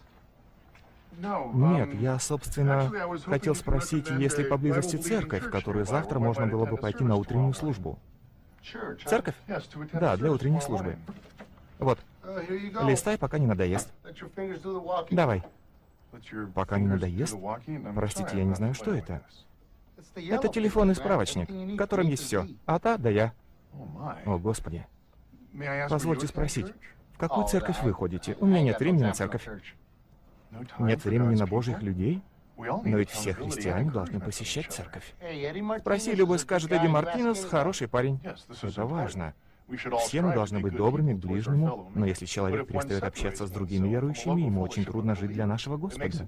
Нет, я, собственно, хотел спросить, есть ли поблизости церковь, в которую завтра можно было бы пойти на утреннюю службу. Церковь? Да, для утренней службы. Вот. Листай, пока не надоест. Давай. Пока не надоест? Простите, я не знаю, что это. Это телефонный справочник, в котором есть все. А та, да я. О, Господи. Позвольте спросить, в какую церковь вы ходите? У меня нет времени на церковь. Нет времени на божьих людей? Но ведь все христиане должны посещать церковь. Спроси, любой скажет, Эдди Мартинес хороший парень. Это важно. Все мы должны быть добрыми к ближнему, но если человек перестает общаться с другими верующими, ему очень трудно жить для нашего Господа.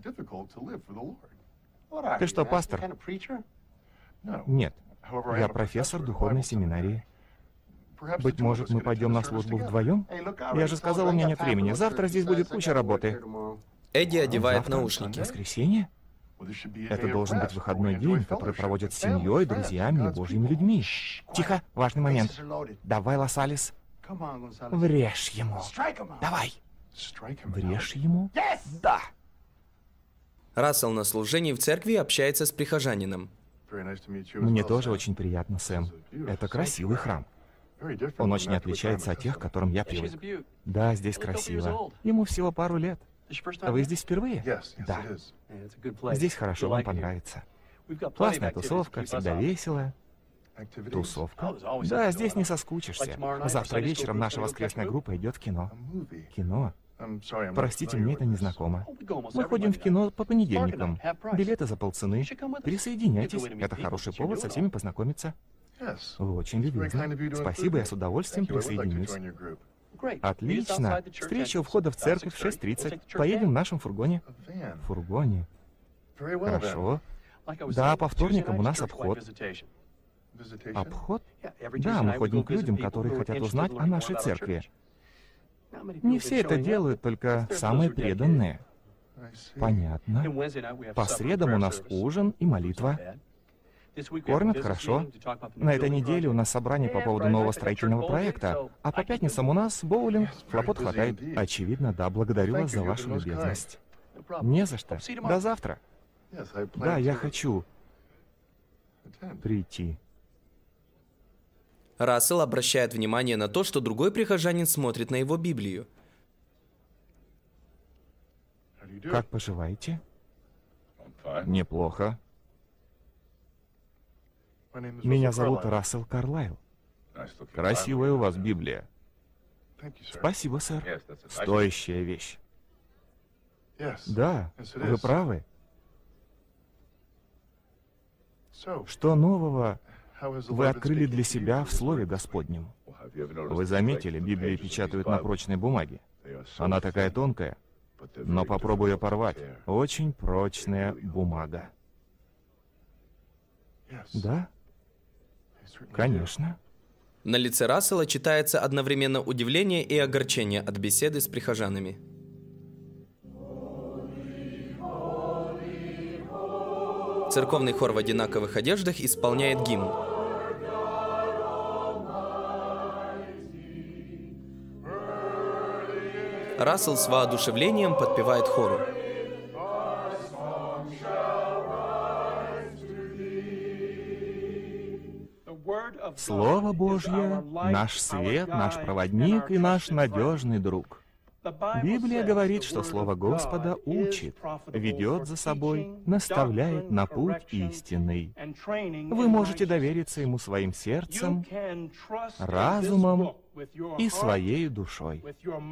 Ты что, пастор? Нет. Я профессор духовной семинарии. Быть может, мы пойдем на службу вдвоем? Я же сказал, у меня нет времени. Завтра здесь будет куча работы. Эдди одевает Завтра наушники. Воскресенье? Это должен быть выходной день, который проводят с семьей, друзьями и божьими людьми. Тихо, важный момент. Давай, Лос-Алис. Врежь ему. Давай. Врежь ему? Да. Рассел на служении в церкви общается с прихожанином. Мне тоже очень приятно, Сэм. Это красивый храм. Он очень отличается от тех, к которым я привык. Да, здесь красиво. Ему всего пару лет. А вы здесь впервые? Да. Здесь хорошо, вам понравится. Классная тусовка, всегда весело. Тусовка? Да, здесь не соскучишься. Завтра вечером наша воскресная группа идет в кино. Кино? Простите, мне это не знакомо. Мы ходим в кино по понедельникам. Билеты за полцены. Присоединяйтесь. Это хороший повод со всеми познакомиться. Вы очень любезны. Спасибо, я с удовольствием присоединюсь. Отлично. Встреча у входа в церковь в шесть тридцать. Поедем в нашем фургоне. В фургоне. Хорошо. Да, по вторникам у нас обход. Обход? Да, мы ходим к людям, которые хотят узнать о нашей церкви. Не все это делают, только самые преданные. Понятно. По средам у нас ужин и молитва. Кормят хорошо. На этой неделе у нас собрание по поводу нового строительного проекта, а по пятницам у нас боулинг. Хлопот хватает. Очевидно, да. Благодарю вас за вашу любезность. Не за что. До завтра. Да, я хочу прийти. Рассел обращает внимание на то, что другой прихожанин смотрит на его Библию. Как поживаете? Неплохо. Меня зовут Рассел Карлайл. Красивая у вас Библия. Спасибо, сэр. Стоящая вещь. Да, вы правы. Что нового вы открыли для себя в Слове Господнем? Вы заметили, Библию печатают на прочной бумаге. Она такая тонкая, но попробуй ее порвать. Очень прочная бумага. Да? Конечно. На лице Рассела читается одновременно удивление и огорчение от беседы с прихожанами. Церковный хор в одинаковых одеждах исполняет гимн. Рассел с воодушевлением подпевает хору. Слово Божье — наш свет, наш проводник и наш надежный друг. Библия говорит, что Слово Господа учит, ведет за собой, наставляет на путь истинный. Вы можете довериться Ему своим сердцем, разумом и своей душой.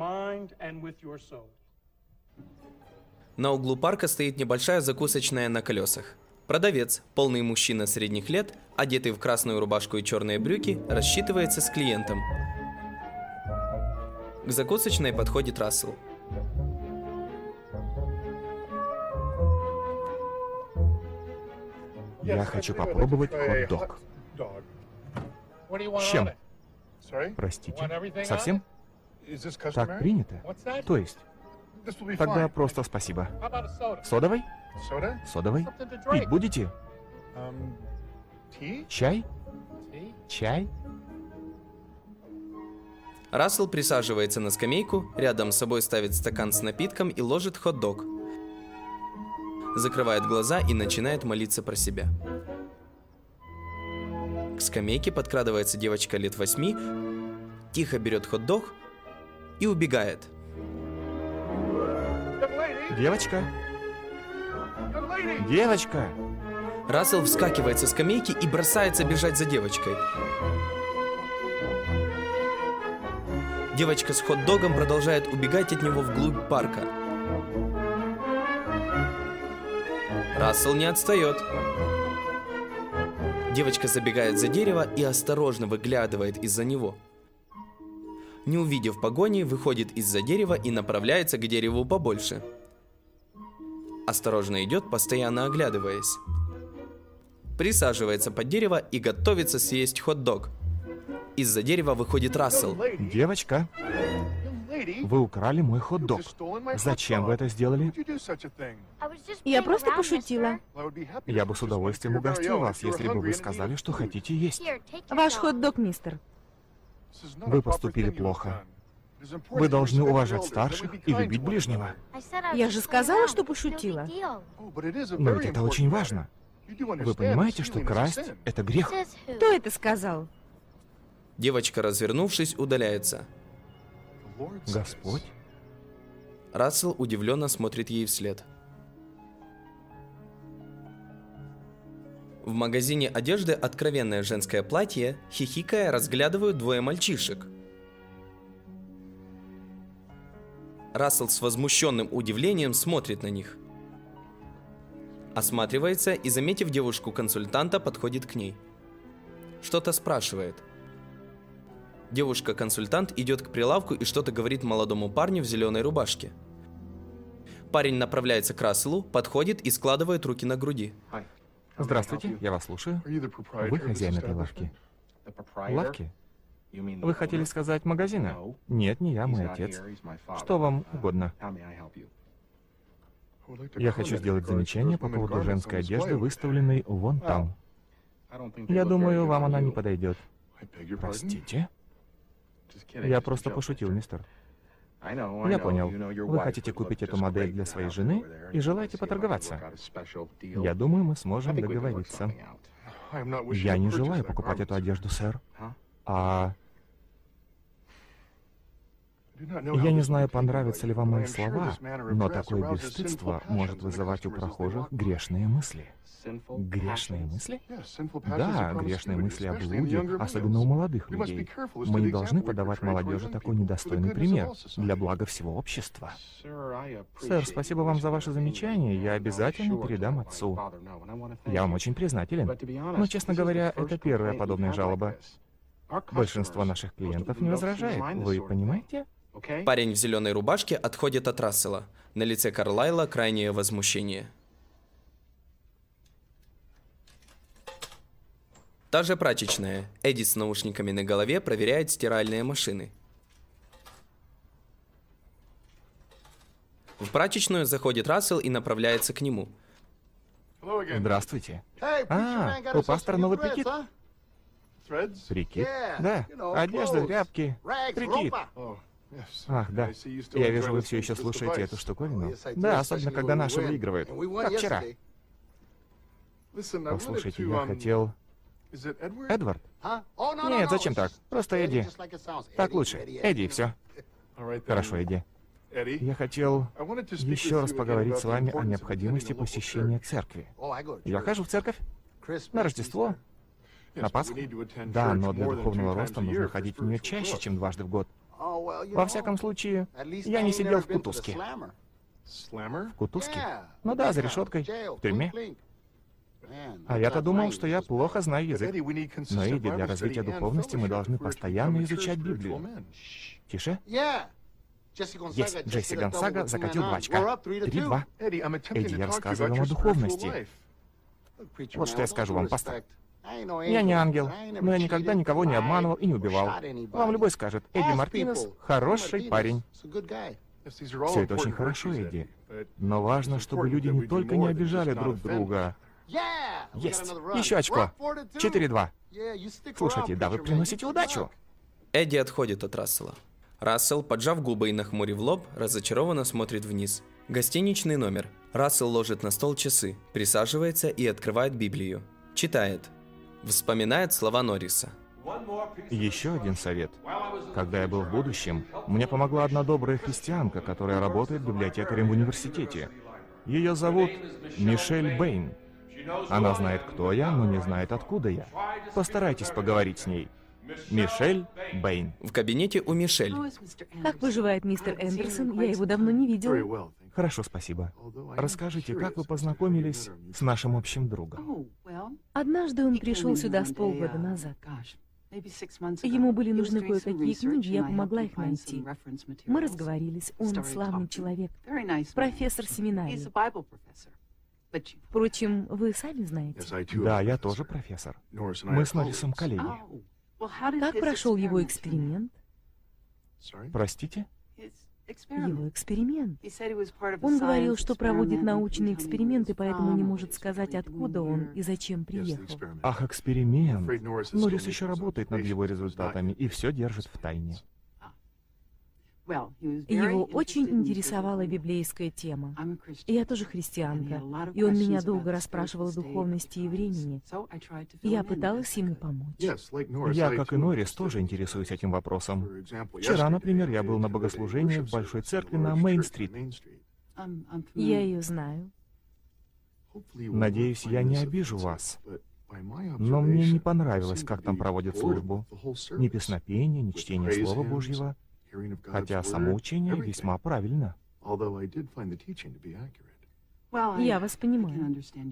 На углу парка стоит небольшая закусочная на колесах. Продавец, полный мужчина средних лет, одетый в красную рубашку и черные брюки, рассчитывается с клиентом. К закусочной подходит Рассел. Я хочу попробовать хот-дог. С чем? Простите, совсем? Так принято? То есть? Тогда просто спасибо. Содовой? Содовой? Пить будете? Чай? Чай? Рассел присаживается на скамейку, рядом с собой ставит стакан с напитком и ложит хот-дог. Закрывает глаза и начинает молиться про себя. К скамейке подкрадывается девочка лет восьми, тихо берет хот-дог и убегает. Девочка? Девочка! Рассел вскакивает со скамейки и бросается бежать за девочкой. Девочка с хот-догом продолжает убегать от него вглубь парка. Рассел не отстает. Девочка забегает за дерево и осторожно выглядывает из-за него. Не увидев погони, выходит из-за дерева и направляется к дереву побольше. Осторожно идет, постоянно оглядываясь. Присаживается под дерево и готовится съесть хот-дог. Из-за дерева выходит Рассел. Девочка, вы украли мой хот-дог. Зачем вы это сделали? Я просто пошутила. Я бы с удовольствием угостил вас, если бы вы сказали, что хотите есть. Ваш хот-дог, мистер. Вы поступили плохо. Вы должны уважать старших и любить ближнего. Я же сказала, что пошутила. Но ведь это очень важно. Вы понимаете, что красть — это грех? Кто это сказал? Девочка, развернувшись, удаляется. Господь? Рассел удивленно смотрит ей вслед. В магазине одежды откровенное женское платье, хихикая, разглядывают двое мальчишек. Рассел с возмущенным удивлением смотрит на них. Осматривается и, заметив девушку-консультанта, подходит к ней. Что-то спрашивает. Девушка-консультант идет к прилавку и что-то говорит молодому парню в зеленой рубашке. Парень направляется к Расселу, подходит и складывает руки на груди. Здравствуйте, я вас слушаю. Вы хозяин этой лавки? Лавки? Вы хотели сказать магазина? Нет, не я, мой отец. Что вам угодно? Я хочу сделать замечание по поводу женской одежды, выставленной вон там. Я думаю, вам она не подойдет. Простите? Я просто пошутил, мистер. Я понял. Вы хотите купить эту модель для своей жены и желаете поторговаться. Я думаю, мы сможем договориться. Я не желаю покупать эту одежду, сэр. А... Я не знаю, понравятся ли вам мои слова, но такое бесстыдство может вызывать у прохожих грешные мысли. Грешные мысли? Да, грешные мысли о блуде, особенно у молодых людей. Мы не должны подавать молодежи такой недостойный пример для блага всего общества. Сэр, спасибо вам за ваше замечание, я обязательно передам отцу. Я вам очень признателен. Но, честно говоря, это первая подобная жалоба. Большинство наших клиентов не возражает, вы понимаете? Парень в зеленой рубашке отходит от Рассела. На лице Карлайла крайнее возмущение. Та же прачечная. Эдди с наушниками на голове проверяет стиральные машины. В прачечную заходит Рассел и направляется к нему. Здравствуйте. А, у пастора новый прикид? Прикид? Да, одежда, тряпки, прикид. Ах, да. Я вижу, вы все еще слушаете эту штуковину. Да, особенно, когда наши выигрывают. Как вчера. Послушайте, я хотел... Эдвард? Нет, зачем так? Просто Эдди. Так лучше. Эдди, и все. Хорошо, Эдди. Я хотел еще раз поговорить с вами о необходимости посещения церкви. Я хожу в церковь на Рождество, на Пасху. Да, но для духовного роста нужно ходить в нее чаще, чем дважды в год. Во всяком случае, я не сидел в кутузке. В кутузке? Ну да, за решеткой, в тюрьме. А я-то думал, что я плохо знаю язык. Но, Эдди, для развития духовности мы должны постоянно изучать Библию. Тише. Есть, Джесси Гонсага закатил два очка. Три-два. Эдди, я рассказываю вам о духовности. Вот что я скажу вам, пастор. Я не ангел, но я никогда никого не обманывал и не убивал. Вам любой скажет, Эдди Мартинес — хороший парень. Все это очень хорошо, Эдди. Но важно, чтобы люди не только не обижали друг друга. Есть! Еще очко. Четыре-два. Слушайте, да вы приносите удачу. Эдди отходит от Рассела. Рассел, поджав губы и нахмурив лоб, разочарованно смотрит вниз. Гостиничный номер. Рассел ложит на стол часы, присаживается и открывает Библию. Читает. Вспоминает слова Норриса. Еще один совет. Когда я был в будущем, мне помогла одна добрая христианка, которая работает библиотекарем в университете. Ее зовут Мишель Бэйн. Она знает, кто я, но не знает, откуда я. Постарайтесь поговорить с ней. Мишель Бэйн. В кабинете у Мишель. Как поживает мистер Эндерсон? Я его давно не видел. Хорошо, спасибо. Расскажите, как вы познакомились с нашим общим другом? Однажды он пришел сюда с полгода назад. Ему были нужны кое-какие книги, я помогла их найти. Мы разговорились, он славный человек, профессор семинарии. Впрочем, вы сами знаете. Да, я тоже профессор. Мы с Норрисом коллеги. Как прошел его эксперимент? Простите? Его эксперимент. Он говорил, что проводит научные эксперименты, поэтому не может сказать, откуда он и зачем приехал. Ах, эксперимент. Норрис еще работает над его результатами и все держит в тайне. Его очень интересовала библейская тема. Я тоже христианка, и он меня долго расспрашивал о духовности и времени. Я пыталась ему помочь. Я, как и Норрис, тоже интересуюсь этим вопросом. Вчера, например, я был на богослужении в большой церкви на Мейн-стрит. Я ее знаю. Надеюсь, я не обижу вас. Но мне не понравилось, как там проводят службу. Ни песнопения, ни чтения Слова Божьего. Хотя само учение весьма правильно. Я вас понимаю.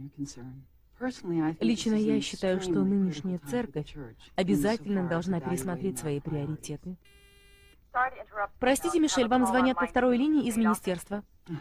Лично я считаю, что нынешняя церковь обязательно должна пересмотреть свои приоритеты. Простите, Мишель, вам звонят по второй линии из министерства.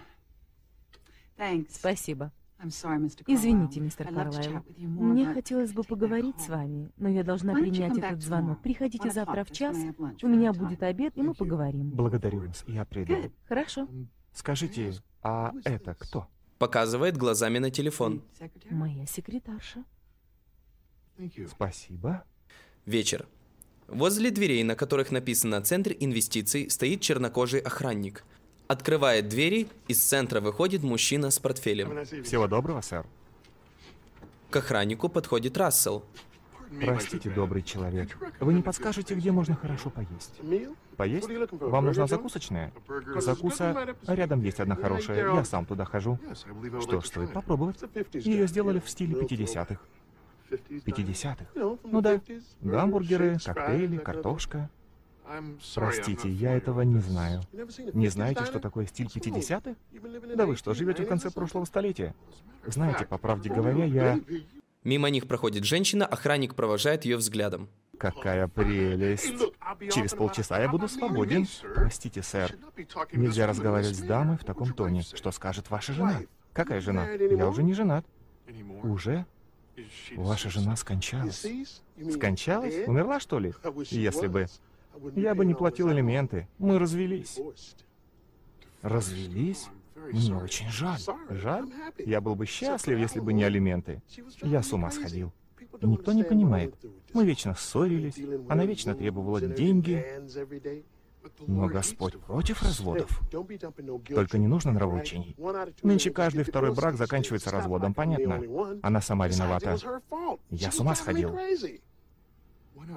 Спасибо. Извините, мистер Карлайл. Мне хотелось бы поговорить с вами, но я должна принять этот звонок. Приходите завтра в час, у меня будет обед, и мы поговорим. Благодарю вас, я приду. Хорошо. Скажите, а это кто? Показывает глазами на телефон. Моя секретарша. Спасибо. Вечер. Возле дверей, на которых написано «Центр инвестиций», стоит чернокожий охранник. Открывает двери, из центра выходит мужчина с портфелем. Всего доброго, сэр. К охраннику подходит Рассел. Простите, добрый человек. Вы не подскажете, где можно хорошо поесть? Поесть? Вам нужна закусочная? Закуса... Рядом есть одна хорошая, я сам туда хожу. Что ж, стоит попробовать. Ее сделали в стиле пятидесятых. Пятидесятых? Ну да. Гамбургеры, коктейли, картошка. Простите, я этого не знаю. Не знаете, что такое стиль пятидесятых? Да вы что, живете в конце прошлого столетия? Знаете, по правде говоря, я... Мимо них проходит женщина, охранник провожает ее взглядом. Какая прелесть. Через полчаса я буду свободен. Простите, сэр. Нельзя разговаривать с дамой в таком тоне. Что скажет ваша жена? Какая жена? Я уже не женат. Уже? Ваша жена скончалась. Скончалась? Умерла, что ли? Если бы... Я бы не платил алименты. Мы развелись. Развелись? Мне очень жаль. Жаль? Я был бы счастлив, если бы не алименты. Я с ума сходил. И никто не понимает. Мы вечно ссорились. Она вечно требовала деньги. Но Господь против разводов. Только не нужно нравоучений. Нынче каждый второй брак заканчивается разводом, понятно? Она сама виновата. Я с ума сходил.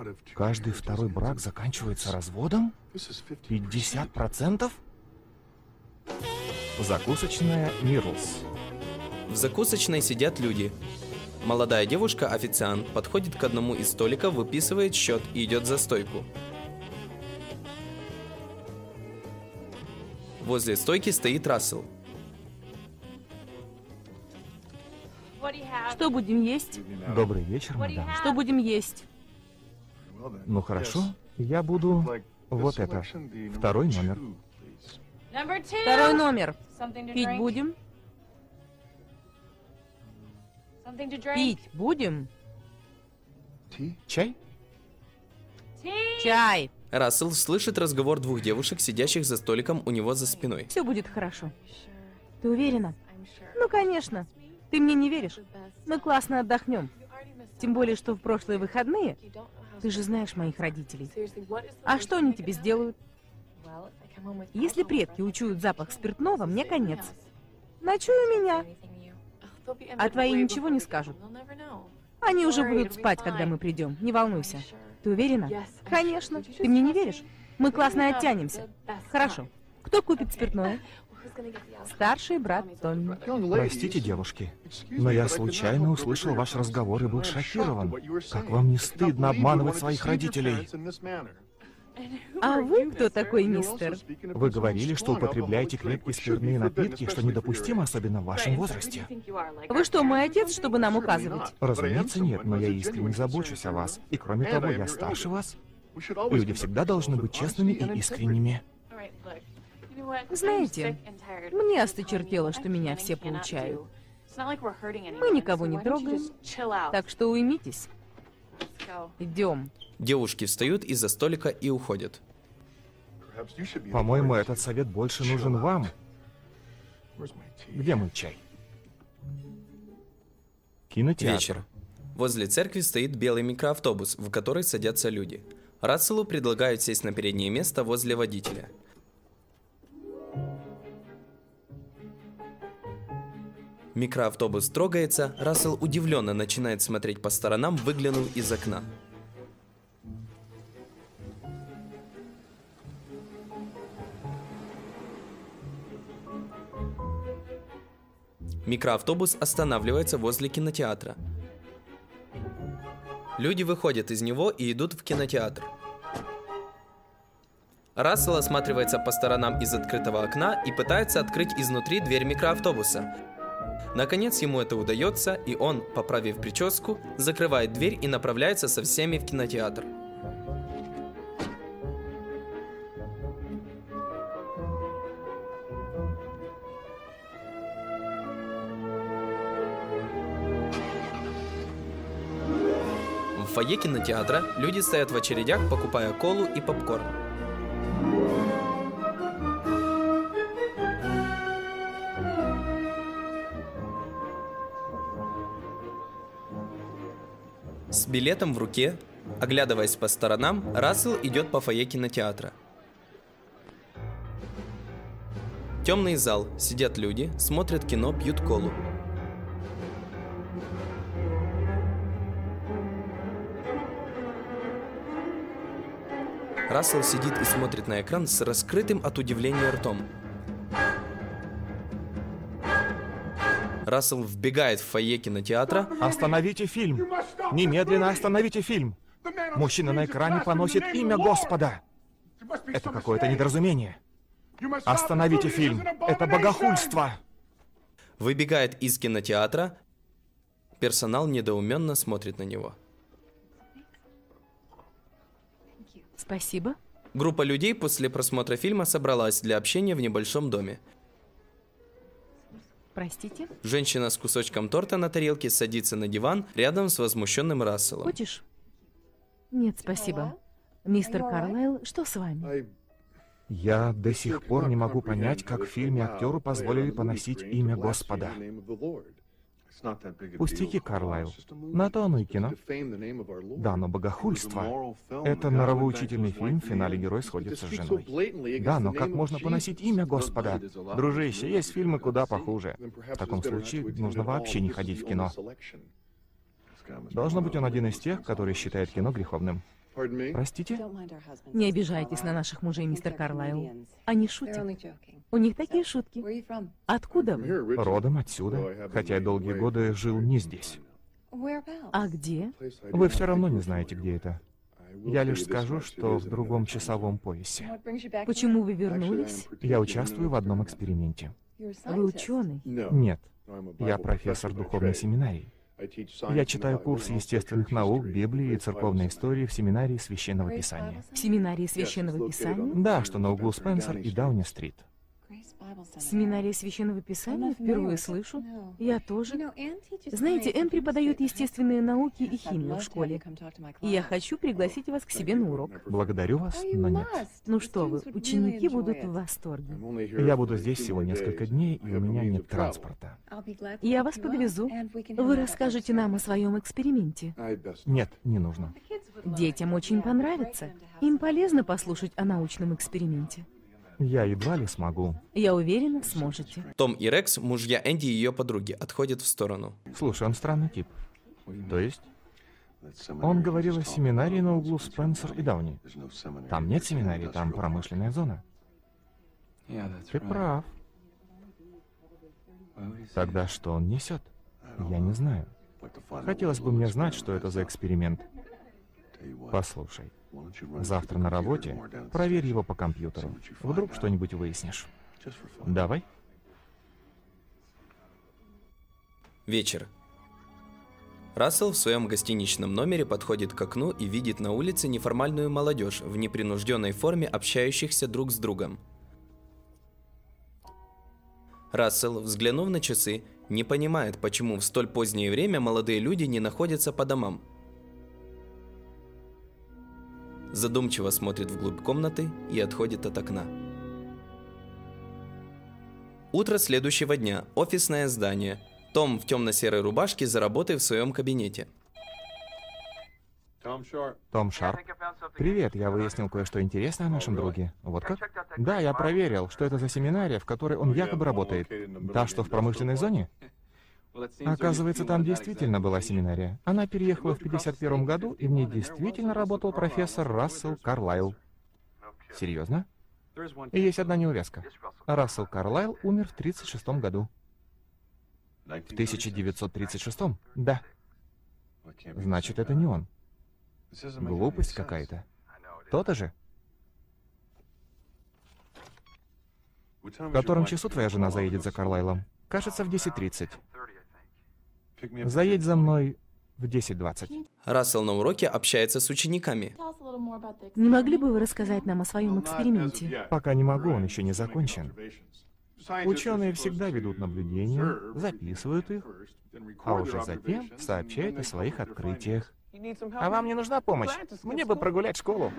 Каждый второй брак заканчивается разводом? пятьдесят процентов? Закусочная Мирлс. В закусочной сидят люди. Молодая девушка-официант подходит к одному из столиков, выписывает счет и идет за стойку. Возле стойки стоит Рассел. Что будем есть? Добрый вечер, мадам. Что будем есть? Ну хорошо, я буду вот это. Второй номер. Второй номер. Пить будем? Пить будем? Чай? Чай. Рассел слышит разговор двух девушек, сидящих за столиком у него за спиной. Все будет хорошо. Ты уверена? Ну, конечно. Ты мне не веришь? Мы классно отдохнем. Тем более, что в прошлые выходные... Ты же знаешь моих родителей. А что они тебе сделают? Если предки учуют запах спиртного, мне конец. Ночую меня. А твои ничего не скажут. Они уже будут спать, когда мы придем. Не волнуйся. Ты уверена? Конечно. Ты мне не веришь? Мы классно оттянемся. Хорошо. Кто купит спиртное? Старший брат Томми. Простите, девушки, но я случайно услышал ваш разговор и был шокирован. Как вам не стыдно обманывать своих родителей? А вы кто такой, мистер? Вы говорили, что употребляете крепкие спиртные напитки, что недопустимо, особенно в вашем возрасте. Вы что, мой отец, чтобы нам указывать? Разумеется, нет, но я искренне забочусь о вас. И кроме того, я старше вас. Люди всегда должны быть честными и искренними. Знаете, мне осточертело, что меня все получают. Мы никого не трогаем, так что уймитесь. Идем. Девушки встают из-за столика и уходят. По-моему, этот совет больше нужен вам. Где мой чай? Кинотеатр. Вечер. Возле церкви стоит белый микроавтобус, в который садятся люди. Расселу предлагают сесть на переднее место возле водителя. Микроавтобус трогается, Рассел удивленно начинает смотреть по сторонам, выглянув из окна. Микроавтобус останавливается возле кинотеатра. Люди выходят из него и идут в кинотеатр. Рассел осматривается по сторонам из открытого окна и пытается открыть изнутри дверь микроавтобуса. Наконец ему это удается, и он, поправив прическу, закрывает дверь и направляется со всеми в кинотеатр. В фойе кинотеатра люди стоят в очередях, покупая колу и попкорн. С билетом в руке, оглядываясь по сторонам, Рассел идет по фойе кинотеатра. Темный зал, сидят люди, смотрят кино, пьют колу. Рассел сидит и смотрит на экран с раскрытым от удивления ртом. Рассел вбегает в фойе кинотеатра. Остановите фильм! Немедленно остановите фильм! Мужчина на экране поносит имя Господа! Это какое-то недоразумение. Остановите фильм! Это богохульство! Выбегает из кинотеатра. Персонал недоуменно смотрит на него. Спасибо. Группа людей после просмотра фильма собралась для общения в небольшом доме. Простите? Женщина с кусочком торта на тарелке садится на диван рядом с возмущенным Расселом. Хочешь? Нет, спасибо. Мистер Карлайл, что с вами? Я до сих пор не могу понять, как в фильме актеру позволили поносить имя Господа. Пустяки, Карлайл. На то оно и кино. Да, но богохульство. Это нравоучительный фильм, в финале герой сходится с женой. Да, но как можно поносить имя Господа? Дружище, есть фильмы куда похуже. В таком случае нужно вообще не ходить в кино. Должно быть, он один из тех, который считает кино греховным. Простите? Не обижайтесь на наших мужей, мистер Карлайл. Они шутят. У них такие шутки. Откуда вы? Родом отсюда, хотя я долгие годы жил не здесь. А где? Вы все равно не знаете, где это. Я лишь скажу, что в другом часовом поясе. Почему вы вернулись? Я участвую в одном эксперименте. Вы ученый? Нет, я профессор духовной семинарии. Я читаю курс естественных наук, Библии и церковной истории в семинарии Священного Писания. В семинарии Священного Писания? Да, что на углу Спенсер и Дауни-стрит. Семинария Священного Писания? Впервые слышу. Я тоже. Знаете, Энн преподает естественные науки и химию в школе. И я хочу пригласить вас к себе на урок. Благодарю вас, но нет. Ну что вы, ученики будут в восторге. Я буду здесь всего несколько дней, и у меня нет транспорта. Я вас подвезу. Вы расскажете нам о своем эксперименте. Нет, не нужно. Детям очень понравится. Им полезно послушать о научном эксперименте. Я едва ли смогу. Я уверена, сможете. Том и Рекс, мужья Энди и ее подруги, отходят в сторону. Слушай, он странный тип. То есть? Он говорил о семинарии на углу Спенсер и Дауни. Там нет семинарии, там промышленная зона. Ты прав. Тогда что он несет? Я не знаю. Хотелось бы мне знать, что это за эксперимент. Послушай. Завтра на работе проверь его по компьютеру. Вдруг что-нибудь выяснишь. Давай. Вечер. Рассел в своем гостиничном номере подходит к окну и видит на улице неформальную молодежь в непринужденной форме, общающихся друг с другом. Рассел, взглянув на часы, не понимает, почему в столь позднее время молодые люди не находятся по домам. Задумчиво смотрит вглубь комнаты и отходит от окна. Утро следующего дня. Офисное здание. Том в темно-серой рубашке за работой в своем кабинете. Том Шарп. Привет, я выяснил кое-что интересное о нашем друге. Вот как? Да, я проверил, что это за семинария, в которой он якобы работает. Та, что в промышленной зоне? Оказывается, там действительно была семинария. Она переехала в пятьдесят первом году, и в ней действительно работал профессор Рассел Карлайл. Серьезно? И есть одна неувязка. Рассел Карлайл умер в тридцать шестом году. В тысяча девятьсот тридцать шестом? Да. Значит, это не он. Глупость какая-то. То-то же. В котором часу твоя жена заедет за Карлайлом? Кажется, в десять тридцать. Заедь за мной в десять двадцать. Рассел на уроке общается с учениками. Не могли бы вы рассказать нам о своем эксперименте? Пока не могу, он еще не закончен. Ученые всегда ведут наблюдения, записывают их, а уже затем сообщают о своих открытиях. А вам не нужна помощь? Мне бы прогулять школу.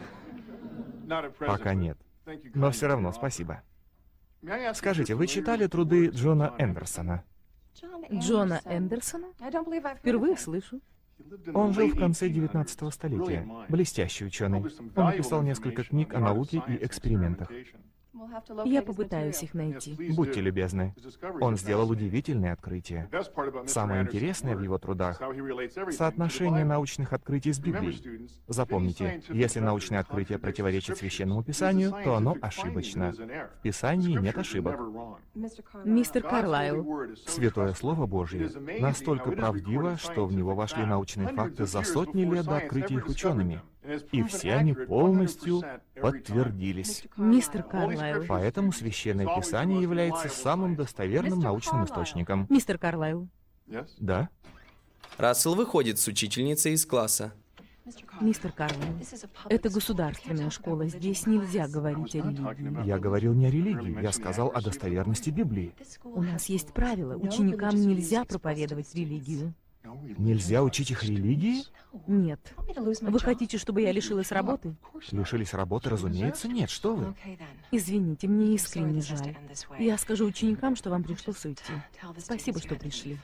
Пока нет. Но все равно спасибо. Скажите, вы читали труды Джона Эндерсона? Джона Эндерсона? Впервые слышу. Он жил в конце девятнадцатого столетия. Блестящий ученый. Он написал несколько книг о науке и экспериментах. Я попытаюсь их найти. Будьте любезны. Он сделал удивительные открытия. Самое интересное в его трудах — соотношение научных открытий с Библией. Запомните, если научное открытие противоречит Священному Писанию, то оно ошибочно. В Писании нет ошибок. Мистер Карлайл. Святое Слово Божье настолько правдиво, что в него вошли научные факты за сотни лет до открытия их учеными. И все они полностью подтвердились. Мистер Карлайл. Поэтому Священное Писание является самым достоверным научным источником. Мистер Карлайл. Да? Рассел выходит с учительницей из класса. Мистер Карлайл, это государственная школа, здесь нельзя говорить о религии. Я говорил не о религии, я сказал о достоверности Библии. У нас есть правила, ученикам нельзя проповедовать религию. Нельзя учить их религии? Нет. Вы хотите, чтобы я лишилась работы? Лишились работы, разумеется, нет, что вы. Извините, мне искренне жаль. Я скажу ученикам, что вам пришлось уйти. Спасибо, что пришли.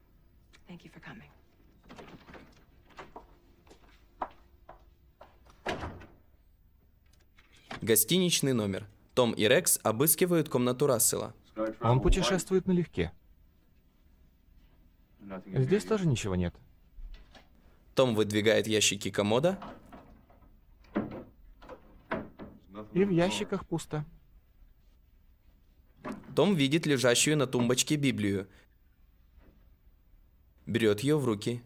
Гостиничный номер. Том и Рекс обыскивают комнату Рассела. Он путешествует налегке. Здесь тоже ничего нет. Том выдвигает ящики комода. И в ящиках пусто. Том видит лежащую на тумбочке Библию. Берет ее в руки.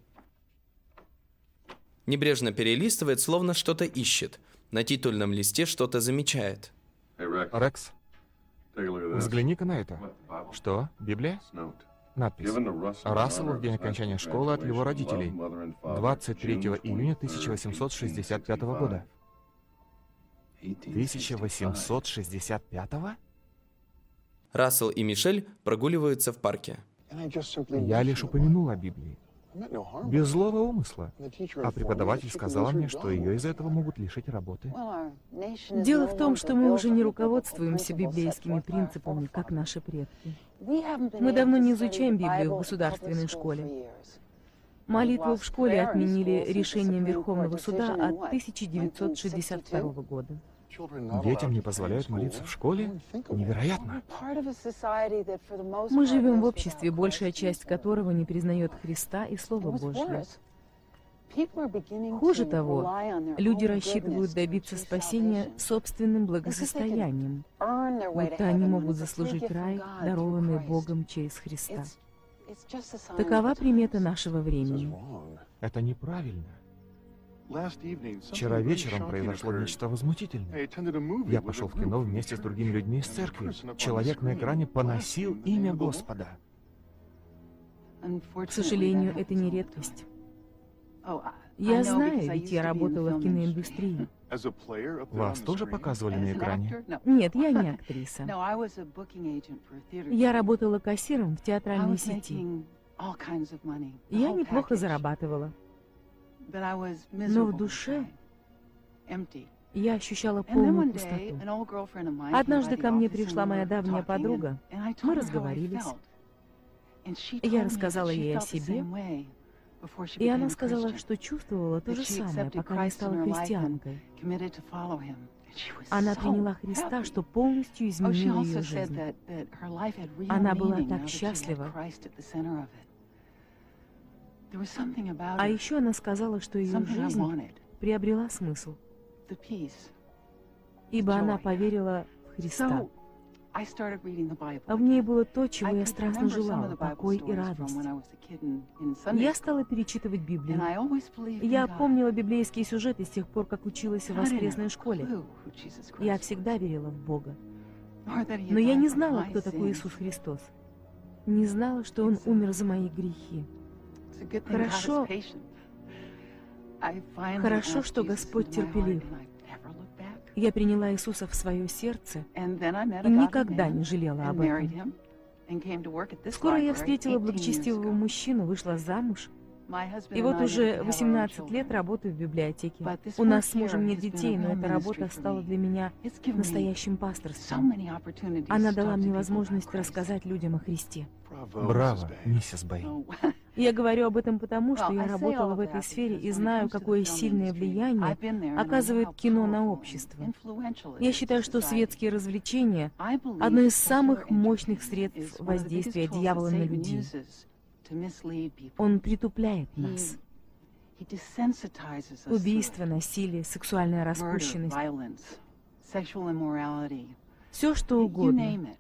Небрежно перелистывает, словно что-то ищет. На титульном листе что-то замечает. Рекс, взгляни-ка на это. Что? Библия? Надпись. Расселу в день окончания школы от его родителей. двадцать третьего июня тысяча восемьсот шестьдесят пятого года. тысяча восемьсот шестьдесят пятого? Рассел и Мишель прогуливаются в парке. Я лишь упомянул о Библии. Без злого умысла. А преподаватель сказала мне, что ее из-за этого могут лишить работы. Дело в том, что мы уже не руководствуемся библейскими принципами, как наши предки. Мы давно не изучаем Библию в государственной школе. Молитву в школе отменили решением Верховного суда от тысяча девятьсот шестьдесят второго года. Детям не позволяют молиться в школе? Невероятно. Мы живем в обществе, большая часть которого не признает Христа и Слово Божье. Хуже того, люди рассчитывают добиться спасения собственным благосостоянием, будто они могут заслужить рай, дарованный Богом через Христа. Такова примета нашего времени. Это неправильно. Вчера вечером произошло нечто возмутительное. Я пошел в кино вместе с другими людьми из церкви. Человек на экране поносил имя Господа. К сожалению, это не редкость. Я знаю, ведь я работала в киноиндустрии. Вас тоже показывали на экране? Нет, я не актриса. Я работала кассиром в театральной сети. Я неплохо зарабатывала. Но в душе я ощущала полную пустоту. Однажды ко мне пришла моя давняя подруга. Мы разговорились. Я рассказала ей о себе. И она сказала, что чувствовала то же самое, пока не стала христианкой. Она приняла Христа, что полностью изменило ее жизнь. Она была так счастлива. А еще она сказала, что ее жизнь приобрела смысл, ибо она поверила в Христа. А в ней было то, чего я страстно желала, покой и радость. Я стала перечитывать Библию. Я помнила библейские сюжеты с тех пор, как училась в воскресной школе. Я всегда верила в Бога. Но я не знала, кто такой Иисус Христос. Не знала, что Он умер за мои грехи. Хорошо, хорошо, что Господь терпелив. Я приняла Иисуса в свое сердце и никогда не жалела об этом. Скоро я встретила благочестивого мужчину, вышла замуж, и вот уже восемнадцать лет работаю в библиотеке. У нас с мужем нет детей, но эта работа стала для меня настоящим пасторством. Она дала мне возможность рассказать людям о Христе. Браво, миссис Бэй. Я говорю об этом потому, что я работала в этой сфере и знаю, какое сильное влияние оказывает кино на общество. Я считаю, что светские развлечения — одно из самых мощных средств воздействия дьявола на людей. Он притупляет нас. Убийство, насилие, сексуальная распущенность, все что угодно.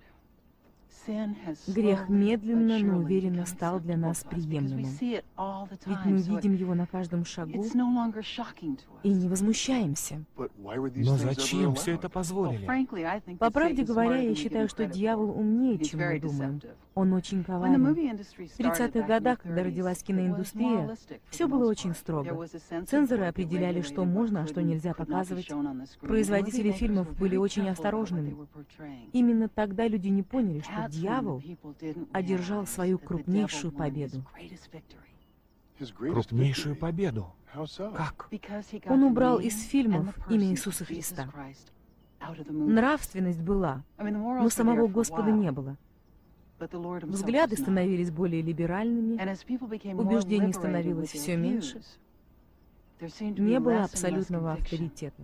Грех медленно, но уверенно стал для нас приемлемым. Ведь мы видим его на каждом шагу и не возмущаемся. Но зачем все это позволили? По правде говоря, я считаю, что дьявол умнее, чем мы думаем. Он очень коварен. В тридцатых годах, когда родилась киноиндустрия, все было очень строго. Цензоры определяли, что можно, а что нельзя показывать. Производители фильмов были очень осторожными. Именно тогда люди не поняли, что дьявол одержал свою крупнейшую победу. Крупнейшую победу? Как? Он убрал из фильмов имя Иисуса Христа. Нравственность была, но самого Господа не было. Взгляды становились более либеральными, убеждений становилось все меньше. Не было абсолютного авторитета.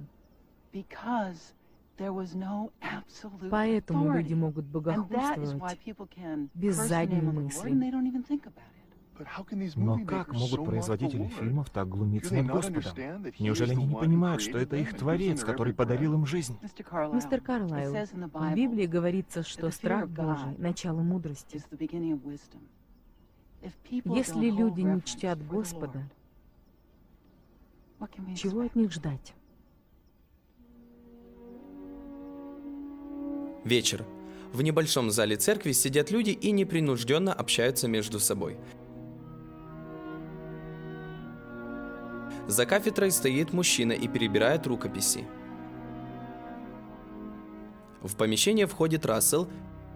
Поэтому люди могут богохульствовать без задней мысли. Но как могут производители фильмов так глумиться над Господом? Неужели они не понимают, что это их Творец, который подарил им жизнь? Мистер Карлайл, в Библии говорится, что страх Божий — начало мудрости. Если люди не чтят Господа, чего от них ждать? Вечер. В небольшом зале церкви сидят люди и непринужденно общаются между собой. За кафедрой стоит мужчина и перебирает рукописи. В помещение входит Рассел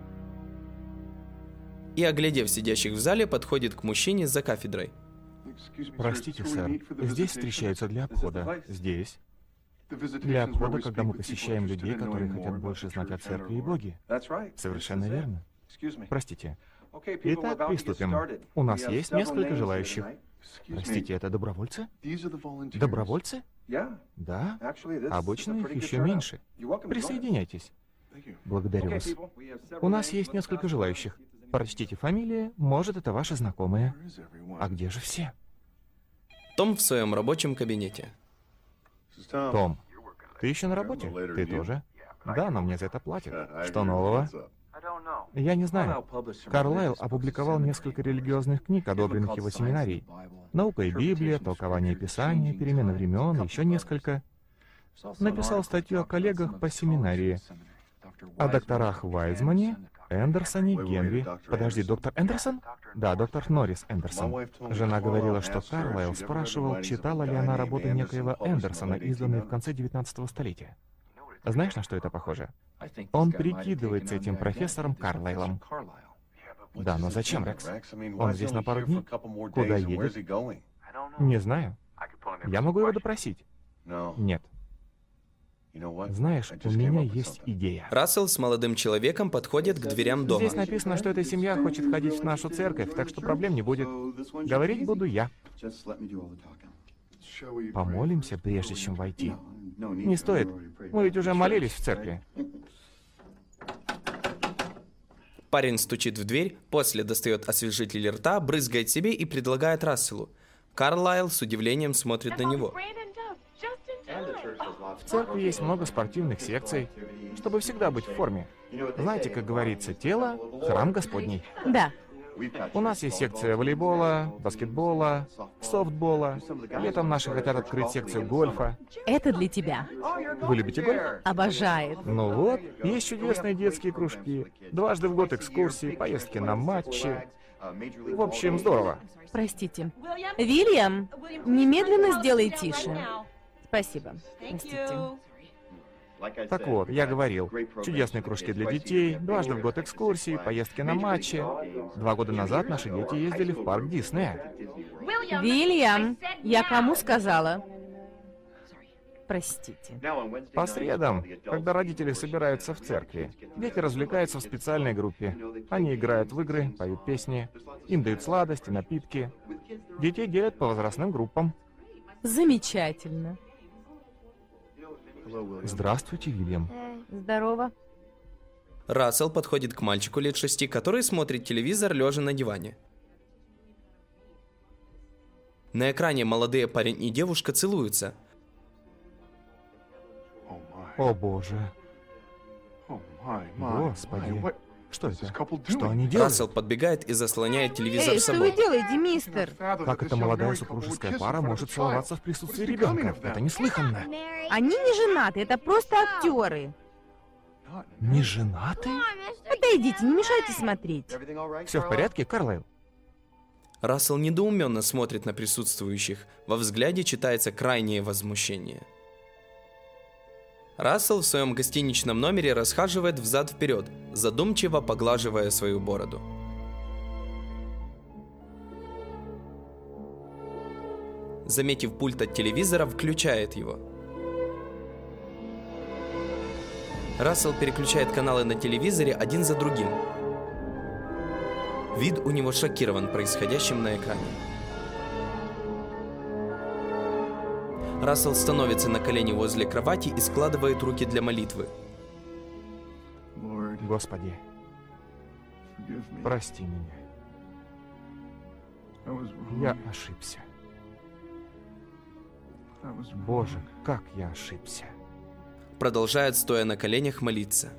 и, оглядев сидящих в зале, подходит к мужчине за кафедрой. Простите, сэр, здесь встречаются для обхода. Здесь. Для обхода, когда мы посещаем людей, которые хотят больше знать о церкви и Боге. Совершенно верно. Простите. Итак, приступим. У нас есть несколько желающих. Простите, это добровольцы? Добровольцы? Да. Обычно их еще меньше. Присоединяйтесь. Благодарю вас. У нас есть несколько желающих. Прочтите фамилии, может, это ваши знакомые. А где же все? Том в своем рабочем кабинете. Том, ты еще на работе? Ты тоже? Да, но мне за это платят. Что нового? Я не знаю. Карлайл опубликовал несколько религиозных книг, одобренных его семинарией. «Наука и Библия», «Толкование Писания», «Перемена времен», еще несколько. Написал статью о коллегах по семинарии. О докторах Вайзмане, Эндерсоне, Генри. Подожди, доктор Эндерсон? Да, доктор Норрис Эндерсон. Жена говорила, что Карлайл спрашивал, читала ли она работы некоего Эндерсона, изданные в конце девятнадцатого столетия. Знаешь, на что это похоже? Он прикидывается этим профессором Карлайлом. Да, но зачем, Рекс? Он здесь на пару дней? Куда едет? Не знаю. Я могу его допросить. Нет. Знаешь, у меня есть идея. Рассел с молодым человеком подходит к дверям дома. Здесь написано, что эта семья хочет ходить в нашу церковь, так что проблем не будет. Говорить буду я. Помолимся, прежде чем войти. Не стоит. Мы ведь уже молились в церкви. Парень стучит в дверь, после достает освежитель рта, брызгает себе и предлагает Расселу. Карлайл с удивлением смотрит на него. В церкви есть много спортивных секций, чтобы всегда быть в форме. Знаете, как говорится, тело — храм Господний. Да. У нас есть секция волейбола, баскетбола, софтбола. Летом наши хотят открыть секцию гольфа. Это для тебя. Вы любите гольф? Обожает. Ну вот, есть чудесные детские кружки. Дважды в год экскурсии, поездки на матчи. В общем, здорово. Простите. Вильям, немедленно сделай тише. Спасибо. Простите. Так вот, я говорил, чудесные кружки для детей, дважды в год экскурсии, поездки на матчи. Два года назад наши дети ездили в парк Диснея. Вильям, я кому сказала? Простите. По средам, когда родители собираются в церкви, дети развлекаются в специальной группе. Они играют в игры, поют песни, им дают сладости, напитки. Детей делят по возрастным группам. Замечательно. Здравствуйте, Вильям. Здорово. Рассел подходит к мальчику лет шести, который смотрит телевизор, лежа на диване. На экране молодые парень и девушка целуются. О боже. Господи. Что это? Что они делают? Рассел подбегает и заслоняет телевизор Эй, собой. что вы делаете, мистер? Как эта молодая супружеская пара может целоваться в присутствии ребенка? Это неслыханно. Они не женаты, это просто актеры. Не женаты? Отойдите, не мешайте смотреть. Все в порядке, Карлайл? Рассел недоуменно смотрит на присутствующих. Во взгляде читается крайнее возмущение. Рассел в своем гостиничном номере расхаживает взад-вперед, задумчиво поглаживая свою бороду. Заметив пульт от телевизора, включает его. Рассел переключает каналы на телевизоре один за другим. Вид у него шокирован происходящим на экране. Рассел становится на колени возле кровати и складывает руки для молитвы. Господи, прости меня. Я ошибся. Боже, как я ошибся. Продолжает, стоя на коленях, молиться.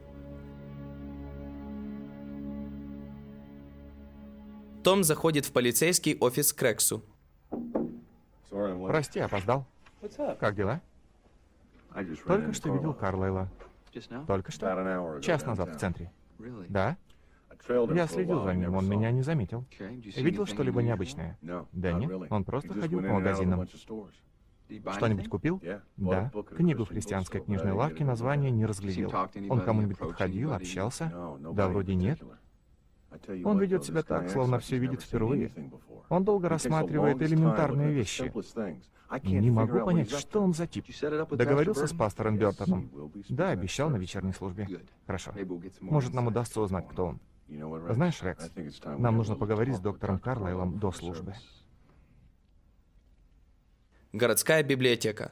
Том заходит в полицейский офис к Рексу. Прости, опоздал. Как дела? Только что видел Карлайла. Только что? Час назад в центре. Да? Я следил за ним, он меня не заметил. Видел что-либо необычное? Да нет, он просто ходил по магазинам. Что-нибудь купил? Да. Книгу в христианской книжной лавке, название не разглядел. Он кому-нибудь подходил, общался? Да, вроде нет. Он ведет себя так, словно все видит впервые. Он долго рассматривает элементарные вещи. Не могу понять, что он за тип. Договорился с пастором Бёртоном? Да, обещал на вечерней службе. Хорошо. Может, нам удастся узнать, кто он. Знаешь, Рекс, нам нужно поговорить с доктором Карлайлом до службы. Городская библиотека.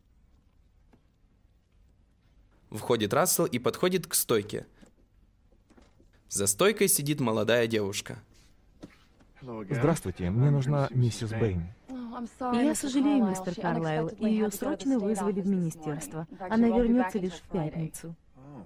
Входит Рассел и подходит к стойке. За стойкой сидит молодая девушка. Здравствуйте, мне нужна миссис Бэйн. Я сожалею, мистер Карлайл, ее срочно вызвали в министерство. Она вернется лишь в пятницу.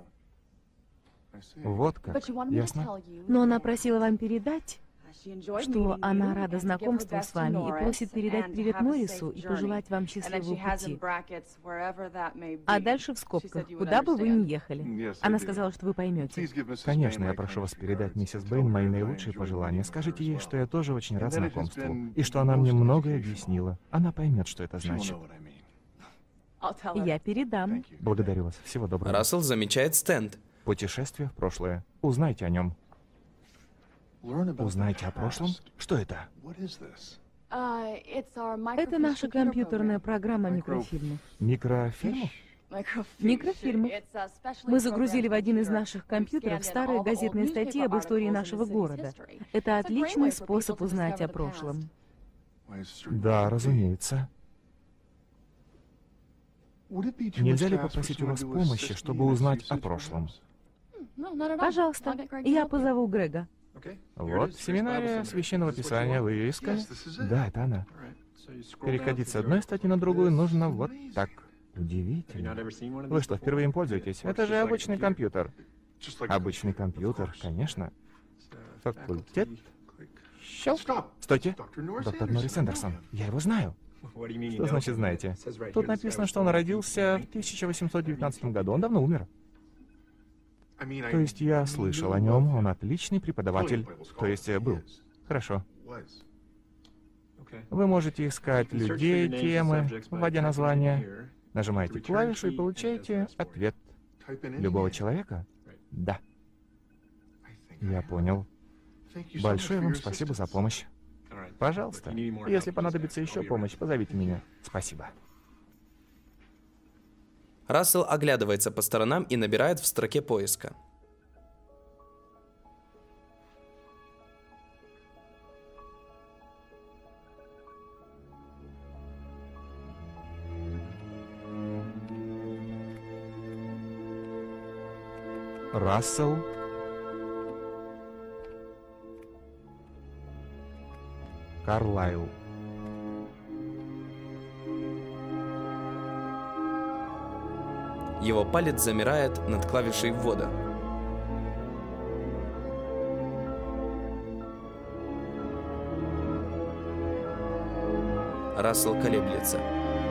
Вот как, ясно? Но она просила вам передать, что она рада знакомству с вами и просит передать привет Моррису и пожелать вам счастливого пути. А дальше в скобках, куда бы вы ни ехали. Она сказала, что вы поймете. Конечно, я прошу вас передать миссис Бэйн мои наилучшие пожелания. Скажите ей, что я тоже очень рад знакомству, и что она мне многое объяснила. Она поймет, что это значит. Я передам. Благодарю вас. Всего доброго. Рассел замечает стенд. Путешествие в прошлое. Узнайте о нем. Узнайте о прошлом? Что это? Это наша компьютерная программа микрофильмов. Микрофильмов? Микрофильмов. Мы загрузили в один из наших компьютеров старые газетные статьи об истории нашего города. Это отличный способ узнать о прошлом. Да, разумеется. Нельзя ли попросить у вас помощи, чтобы узнать о прошлом? Пожалуйста, я позову Грега. Вот, семинария Священного Писания, вы ее искали? Да, это она. Переходить с одной статьи на другую нужно вот так. Удивительно. Вы что, впервые им пользуетесь? Это же обычный компьютер. Обычный компьютер, конечно. Факультет. Щелк. Стойте. Доктор Норрис Эндерсон. Я его знаю. Что значит знаете? Тут написано, что он родился в тысяча восемьсот девятнадцатом году. Он давно умер. То есть я слышал о нем, он отличный преподаватель. То есть был. Хорошо. Вы можете искать людей, темы, вводя название. Нажимаете клавишу и получаете ответ. Любого человека? Да. Я понял. Большое вам спасибо за помощь. Пожалуйста. Если понадобится еще помощь, позовите меня. Спасибо. Рассел оглядывается по сторонам и набирает в строке поиска. Рассел. Карлайл. Его палец замирает над клавишей ввода. Рассел колеблется.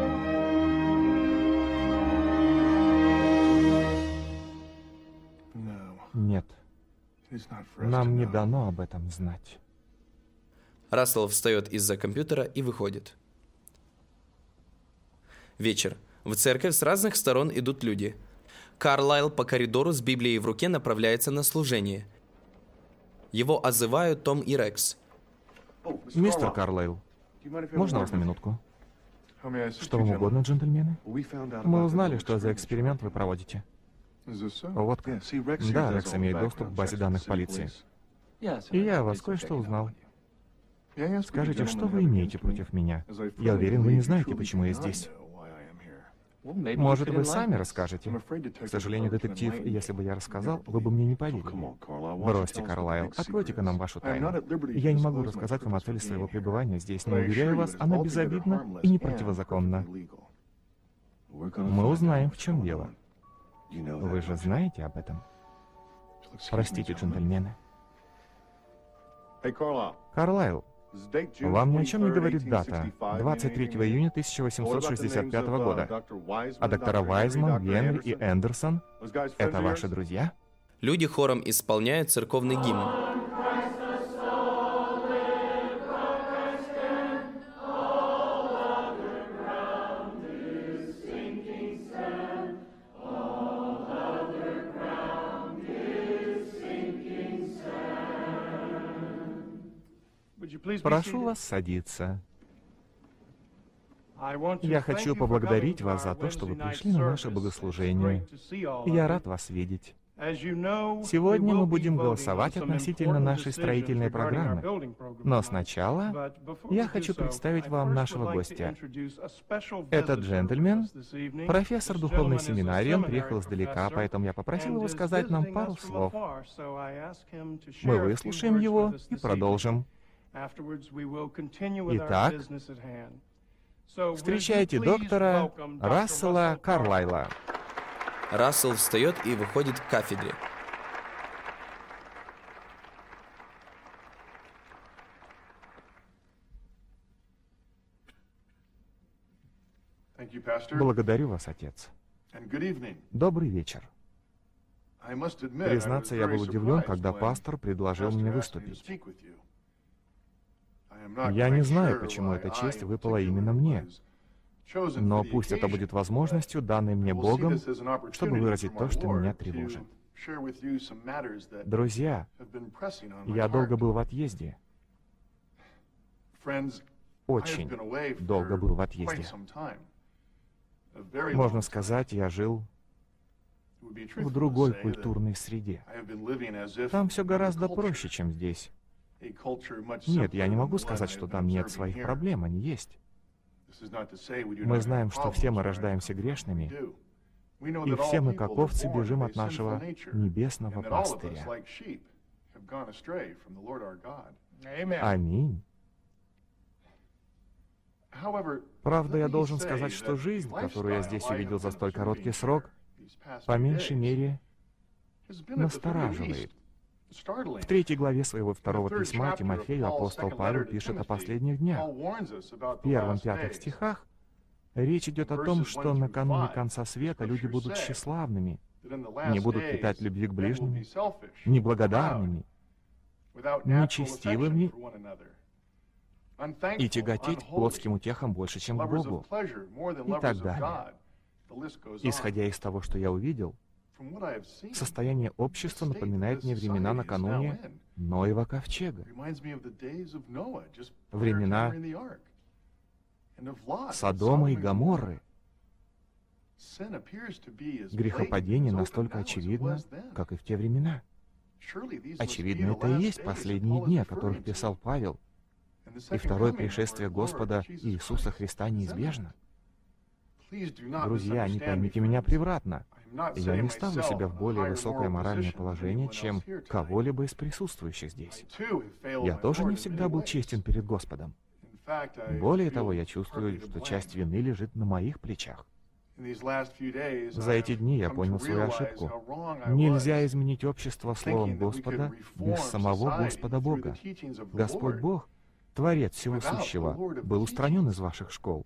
Нет. Нам не дано об этом знать. Рассел встает из-за компьютера и выходит. Вечер. В церковь с разных сторон идут люди. Карлайл по коридору с Библией в руке направляется на служение. Его озывают Том и Рекс. Мистер Карлайл, можно вас на минутку? Что вам угодно, джентльмены? Мы узнали, что за эксперимент вы проводите. Вот как. Да, Рекс имеет доступ к базе данных полиции. И я о вас кое-что узнал. Скажите, что вы имеете против меня? Я уверен, вы не знаете, почему я здесь. Может, вы сами расскажете? К сожалению, детектив, если бы я рассказал, вы бы мне не поверили. Бросьте, Карлайл, откройте-ка нам вашу тайну. Я не могу рассказать вам о цели своего пребывания здесь, но, уверяю вас, она безобидна и не противозаконна. Мы узнаем, в чем дело. Вы же знаете об этом? Простите, джентльмены. Карлайл, вам ни о чем не говорит дата, двадцать третьего июня тысяча восемьсот шестьдесят пятого года. А доктора Вайзман, Генри и Эндерсон — это ваши друзья? Люди хором исполняют церковный гимн. Прошу вас садиться. Я хочу поблагодарить вас за то, что вы пришли на наше богослужение. Я рад вас видеть. Сегодня мы будем голосовать относительно нашей строительной программы. Но сначала я хочу представить вам нашего гостя. Этот джентльмен — профессор духовной семинарии, он приехал издалека, поэтому я попросил его сказать нам пару слов. Мы выслушаем его и продолжим. Итак, встречайте доктора Рассела Карлайла. Рассел встает и выходит к кафедре. Благодарю вас, отец. Добрый вечер. Признаться, я был удивлен, когда пастор предложил мне выступить. Я не знаю, почему эта честь выпала именно мне, но пусть это будет возможностью, данной мне Богом, чтобы выразить то, что меня тревожит. Друзья, я долго был в отъезде. Очень долго был в отъезде. Можно сказать, я жил в другой культурной среде. Там все гораздо проще, чем здесь. Нет, я не могу сказать, что там нет своих проблем, они есть. Мы знаем, что все мы рождаемся грешными, и все мы, как овцы, бежим от нашего небесного пастыря. Аминь. Правда, я должен сказать, что жизнь, которую я здесь увидел за столь короткий срок, по меньшей мере, настораживает. В третьей главе своего второго письма Тимофею апостол Павел пишет о последних днях. В первом пятых стихах речь идет о том, что накануне конца света люди будут тщеславными, не будут питать любви к ближним, неблагодарными, нечестивыми и тяготеть плотским утехам больше, чем к Богу, и так далее. Исходя из того, что я увидел, состояние общества напоминает мне времена накануне Ноева ковчега, времена Содома и Гоморры. Грехопадение настолько очевидно, как и в те времена. Очевидно, это и есть последние дни, о которых писал Павел, и второе пришествие Господа Иисуса Христа неизбежно. Друзья, не поймите меня превратно. Я не ставлю себя в более высокое моральное положение, чем кого-либо из присутствующих здесь. Я тоже не всегда был честен перед Господом. Более того, я чувствую, что часть вины лежит на моих плечах. За эти дни я понял свою ошибку. Нельзя изменить общество словом Господа без самого Господа Бога. Господь Бог, Творец всего сущего, был устранен из ваших школ,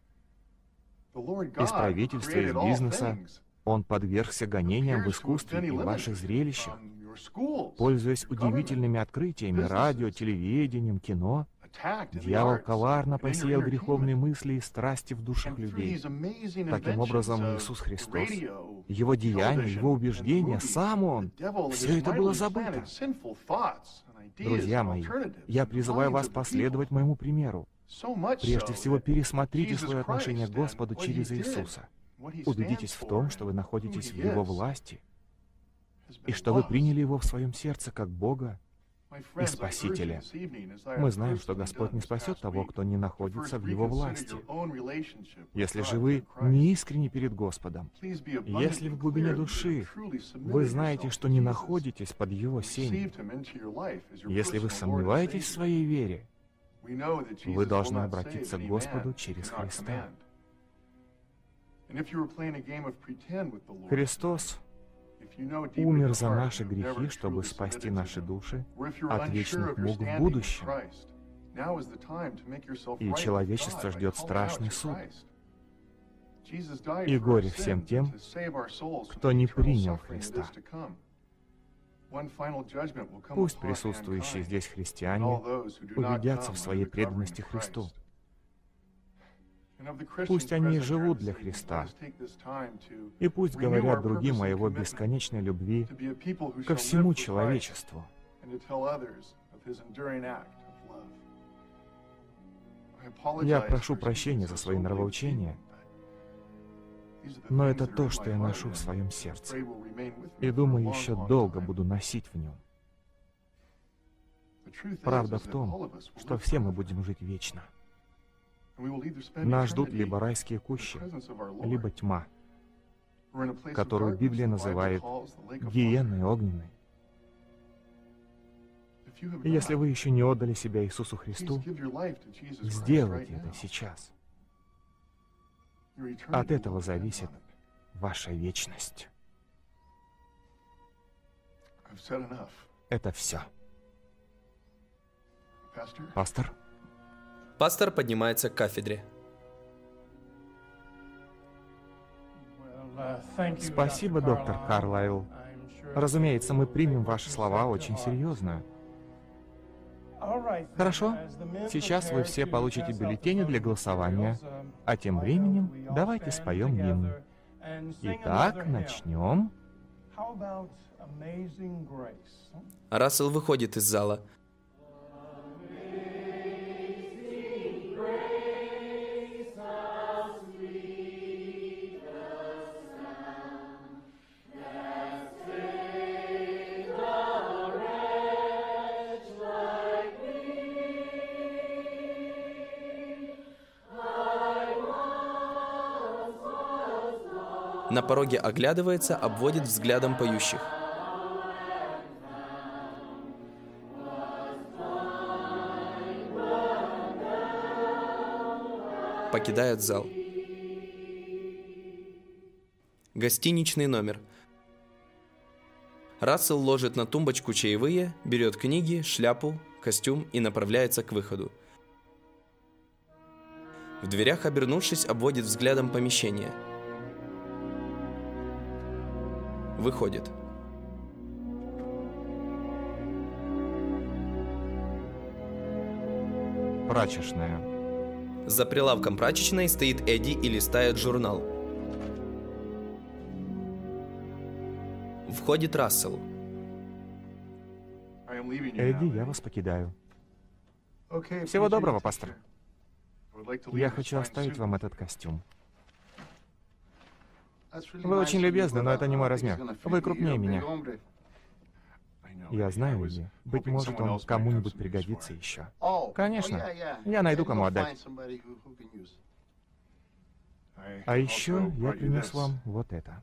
из правительства, из бизнеса. Он подвергся гонениям в искусстве и в ваших зрелищах, пользуясь удивительными открытиями, радио, телевидением, кино. Дьявол коварно посеял греховные мысли и страсти в душах людей. Таким образом, Иисус Христос, Его деяния, Его убеждения, Сам Он, все это было забыто. Друзья мои, я призываю вас последовать моему примеру. Прежде всего, пересмотрите свое отношение к Господу через Иисуса. Убедитесь в том, что вы находитесь в Его власти, и что вы приняли Его в своем сердце как Бога и Спасителе. Мы знаем, что Господь не спасет того, кто не находится в Его власти. Если же вы не искренни перед Господом, если в глубине души вы знаете, что не находитесь под Его сенью, если вы сомневаетесь в своей вере, вы должны обратиться к Господу через Христа. Христос умер за наши грехи, чтобы спасти наши души от вечных мук в будущем. И человечество ждет страшный суд. И горе всем тем, кто не принял Христа. Пусть присутствующие здесь христиане убедятся в своей преданности Христу. Пусть они живут для Христа, и пусть говорят другим о Его бесконечной любви ко всему человечеству. Я прошу прощения за свои нравоучения, но это то, что я ношу в своем сердце, и думаю, еще долго буду носить в нем. Правда в том, что все мы будем жить вечно. Нас ждут либо райские кущи, либо тьма, которую Библия называет гиенной огненной. И если вы еще не отдали себя Иисусу Христу, сделайте это сейчас. От этого зависит ваша вечность. Это все. Пастор? Пастор поднимается к кафедре. Спасибо, доктор Карлайл. Разумеется, мы примем ваши слова очень серьезно. Хорошо, сейчас вы все получите бюллетени для голосования, а тем временем давайте споем гимн. Итак, начнем. Рассел выходит из зала. На пороге оглядывается, обводит взглядом поющих. Покидает зал. Гостиничный номер. Рассел ложит на тумбочку чаевые, берет книги, шляпу, костюм и направляется к выходу. В дверях, обернувшись, обводит взглядом помещение. Выходит. Прачечная. За прилавком прачечной стоит Эдди и листает журнал. Входит Рассел. Эдди, я вас покидаю. Всего доброго, пастор. Я хочу оставить вам этот костюм. Вы очень любезны, но это не мой размер. Вы крупнее меня. Я знаю, Эдди. Быть может, он кому-нибудь пригодится еще. Конечно. Я найду, кому отдать. А еще я принес вам вот это.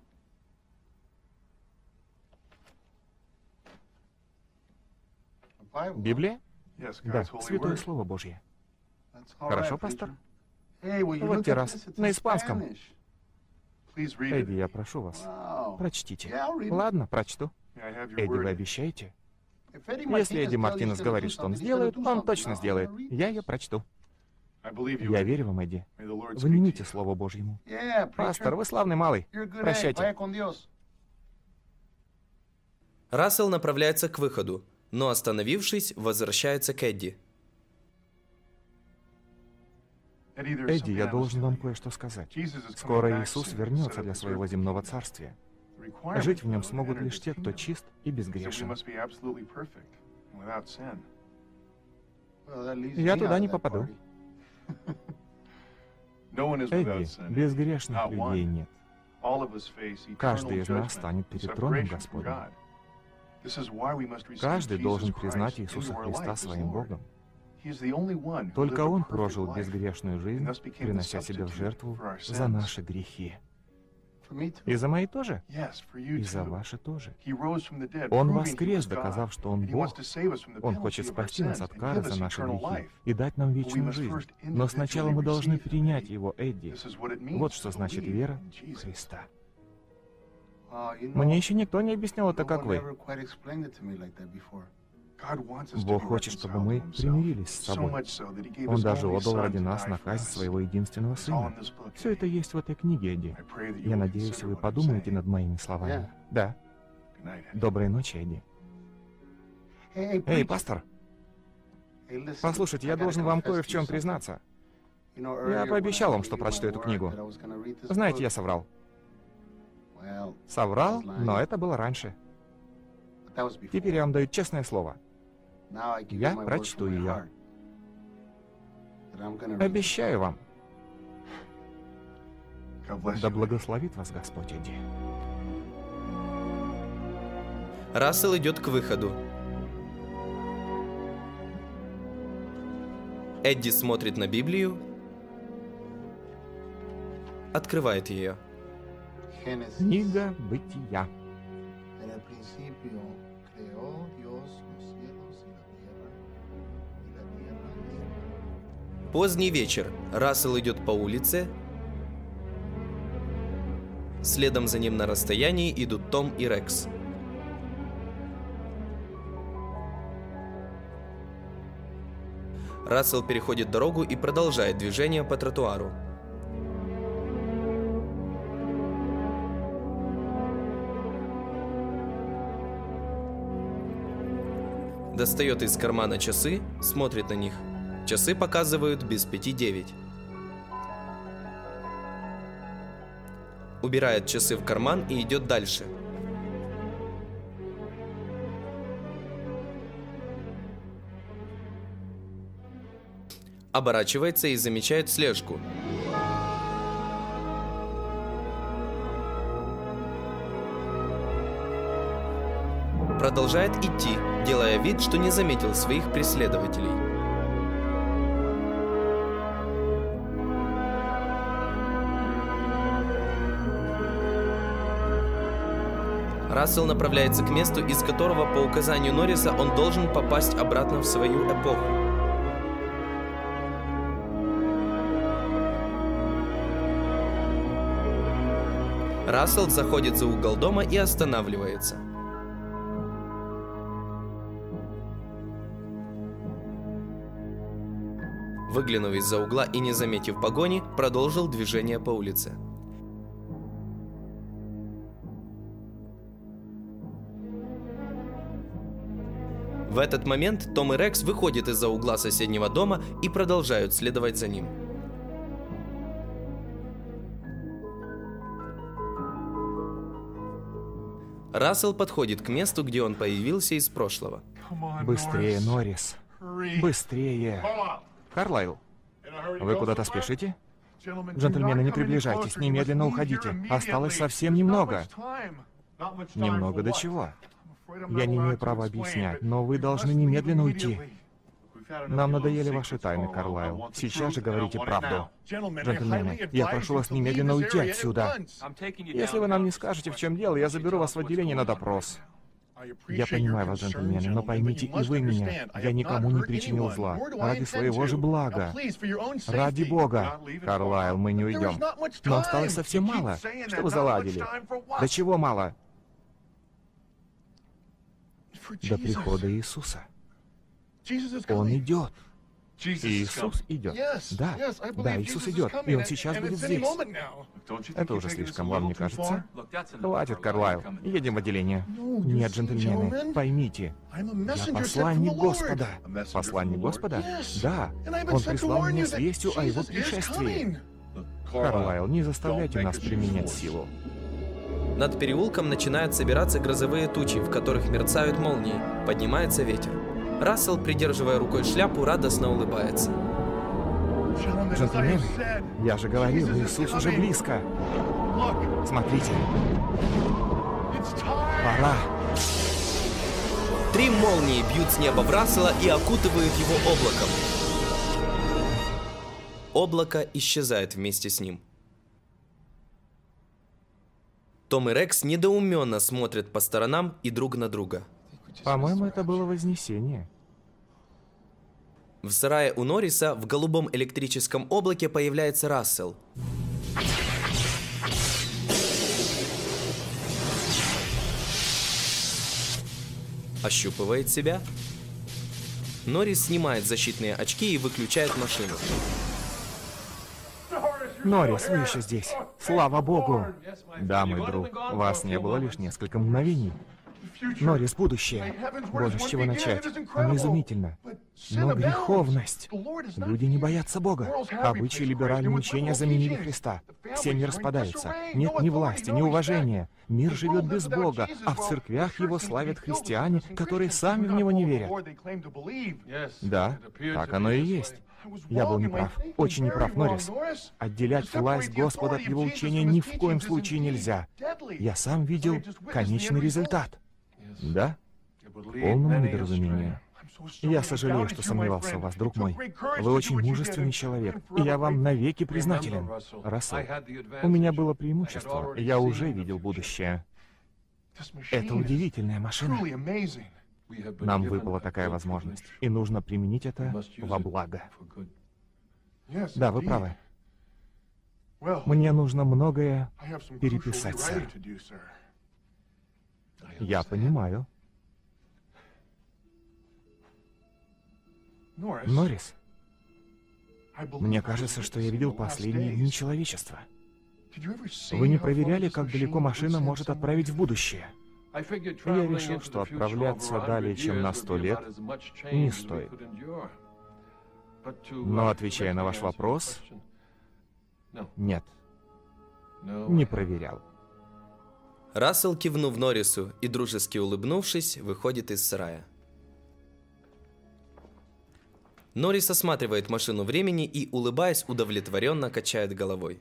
Библия? Да, Святое Слово Божье. Хорошо, пастор? Вот террас. На испанском. Эдди, я прошу вас, прочтите. Ладно, прочту. Эдди, вы обещаете? Если Эдди Мартинес говорит, что он сделает, он точно сделает. Я ее прочту. Я верю вам, Эдди. Внимите Слово Божьему. Пастор, вы славный малый. Прощайте. Рассел направляется к выходу, но, остановившись, возвращается к Эдди. Эдди, я должен вам кое-что сказать. Скоро Иисус вернется для своего земного царствия. Жить в нем смогут лишь те, кто чист и безгрешен. Я туда не попаду. Эдди, безгрешных людей нет. Каждый из нас станет перед троном Господним. Каждый должен признать Иисуса Христа своим Богом. Только Он прожил безгрешную жизнь, принося себя в жертву за наши грехи. И за мои тоже? И за ваши тоже. Он воскрес, доказав, что Он Бог. Он хочет спасти нас от кары за наши грехи и дать нам вечную жизнь. Но сначала мы должны принять Его, Эдди. Вот что значит вера в Христа. Мне еще никто не объяснял это, как вы. Бог хочет, чтобы мы примирились с собой. Он даже отдал ради нас на казнь своего единственного Сына. Все это есть в этой книге, Эдди. Я надеюсь, вы подумаете над моими словами. Да. Доброй ночи, Эдди. Эй, пастор! Послушайте, я должен вам кое в чем признаться. Я пообещал вам, что прочту эту книгу. Знаете, я соврал. Соврал, но это было раньше. Теперь я вам даю честное слово. Я прочту ее. Обещаю вам. Да благословит вас Господь, Эдди. Рассел идет к выходу. Эдди смотрит на Библию, открывает ее. Книга Бытия. Поздний вечер. Рассел идет по улице. Следом за ним на расстоянии идут Том и Рекс. Рассел переходит дорогу и продолжает движение по тротуару. Достает из кармана часы, смотрит на них. Часы показывают без пяти девять. Убирает часы в карман и идет дальше. Оборачивается и замечает слежку. Продолжает идти, делая вид, что не заметил своих преследователей. Рассел направляется к месту, из которого, по указанию Норриса, он должен попасть обратно в свою эпоху. Рассел заходит за угол дома и останавливается. Выглянув из-за угла и не заметив погони, продолжил движение по улице. В этот момент Том и Рекс выходят из-за угла соседнего дома и продолжают следовать за ним. Рассел подходит к месту, где он появился из прошлого. Быстрее, Норрис. Быстрее. Карлайл, вы куда-то спешите? Джентльмены, не приближайтесь, немедленно уходите. Осталось совсем немного. Немного до чего? Я не имею права объяснять, но вы должны немедленно уйти. Нам надоели ваши тайны, Карлайл. Сейчас же говорите правду. Джентльмены, я прошу вас немедленно уйти отсюда. Если вы нам не скажете, в чем дело, я заберу вас в отделение на допрос. Я понимаю вас, джентльмены, но поймите и вы меня. Я никому не причинил зла. Ради своего же блага. Ради Бога. Карлайл, мы не уйдем. Но осталось совсем мало. Что вы заладили? До чего мало? До прихода Иисуса. Он идет. Иисус идет. Да, да, Иисус идет, и Он сейчас будет здесь. Это уже слишком, вам не кажется? Хватит, Карлайл, едем в отделение. Нет, джентльмены, поймите, я посланник Господа. Посланник Господа? Да, Он прислал меня с вестью о Его пришествии. Карлайл, не заставляйте нас применять силу. Над переулком начинают собираться грозовые тучи, в которых мерцают молнии. Поднимается ветер. Рассел, придерживая рукой шляпу, радостно улыбается. Джентльмены, я же говорил, Иисус уже близко. Смотрите. Пора. Три молнии бьют с неба в Рассела и окутывают его облаком. Облако исчезает вместе с ним. Том и Рекс недоуменно смотрят по сторонам и друг на друга. По-моему, это было Вознесение. В сарае у Норриса в голубом электрическом облаке появляется Рассел. Ощупывает себя. Норрис снимает защитные очки и выключает машину. Норрис, вы еще здесь. Слава богу. Да, мой друг, вас не было лишь несколько мгновений. Норрис, будущее. Боже, с чего начать? Оно изумительно. Но греховность. Люди не боятся Бога. Обычаи либеральные учения заменили Христа. Семьи распадаются. Нет ни власти, ни уважения. Мир живет без Бога, а в церквях его славят христиане, которые сами в него не верят. Да, так оно и есть. Я был неправ, очень неправ, Норрис. Отделять власть Господа от его учения ни в коем случае нельзя. Я сам видел конечный результат. Да? Полному недоразумению. Я сожалею, что сомневался в вас, друг мой. Вы очень мужественный человек, и я вам навеки признателен. Рассел, у меня было преимущество. Я уже видел будущее. Это удивительная машина. Нам выпала такая возможность, и нужно применить это во благо. Да, вы правы. Мне нужно многое переписать, сэр. Я понимаю. Норрис, мне кажется, что я видел последние дни человечества. Вы не проверяли, как далеко машина может отправить в будущее? Я решил, что отправляться далее, чем на сто лет, не стоит. Но, отвечая на ваш вопрос, нет, не проверял. Рассел, кивнув Норрису и дружески улыбнувшись, выходит из сарая. Норрис осматривает машину времени и, улыбаясь, удовлетворенно качает головой.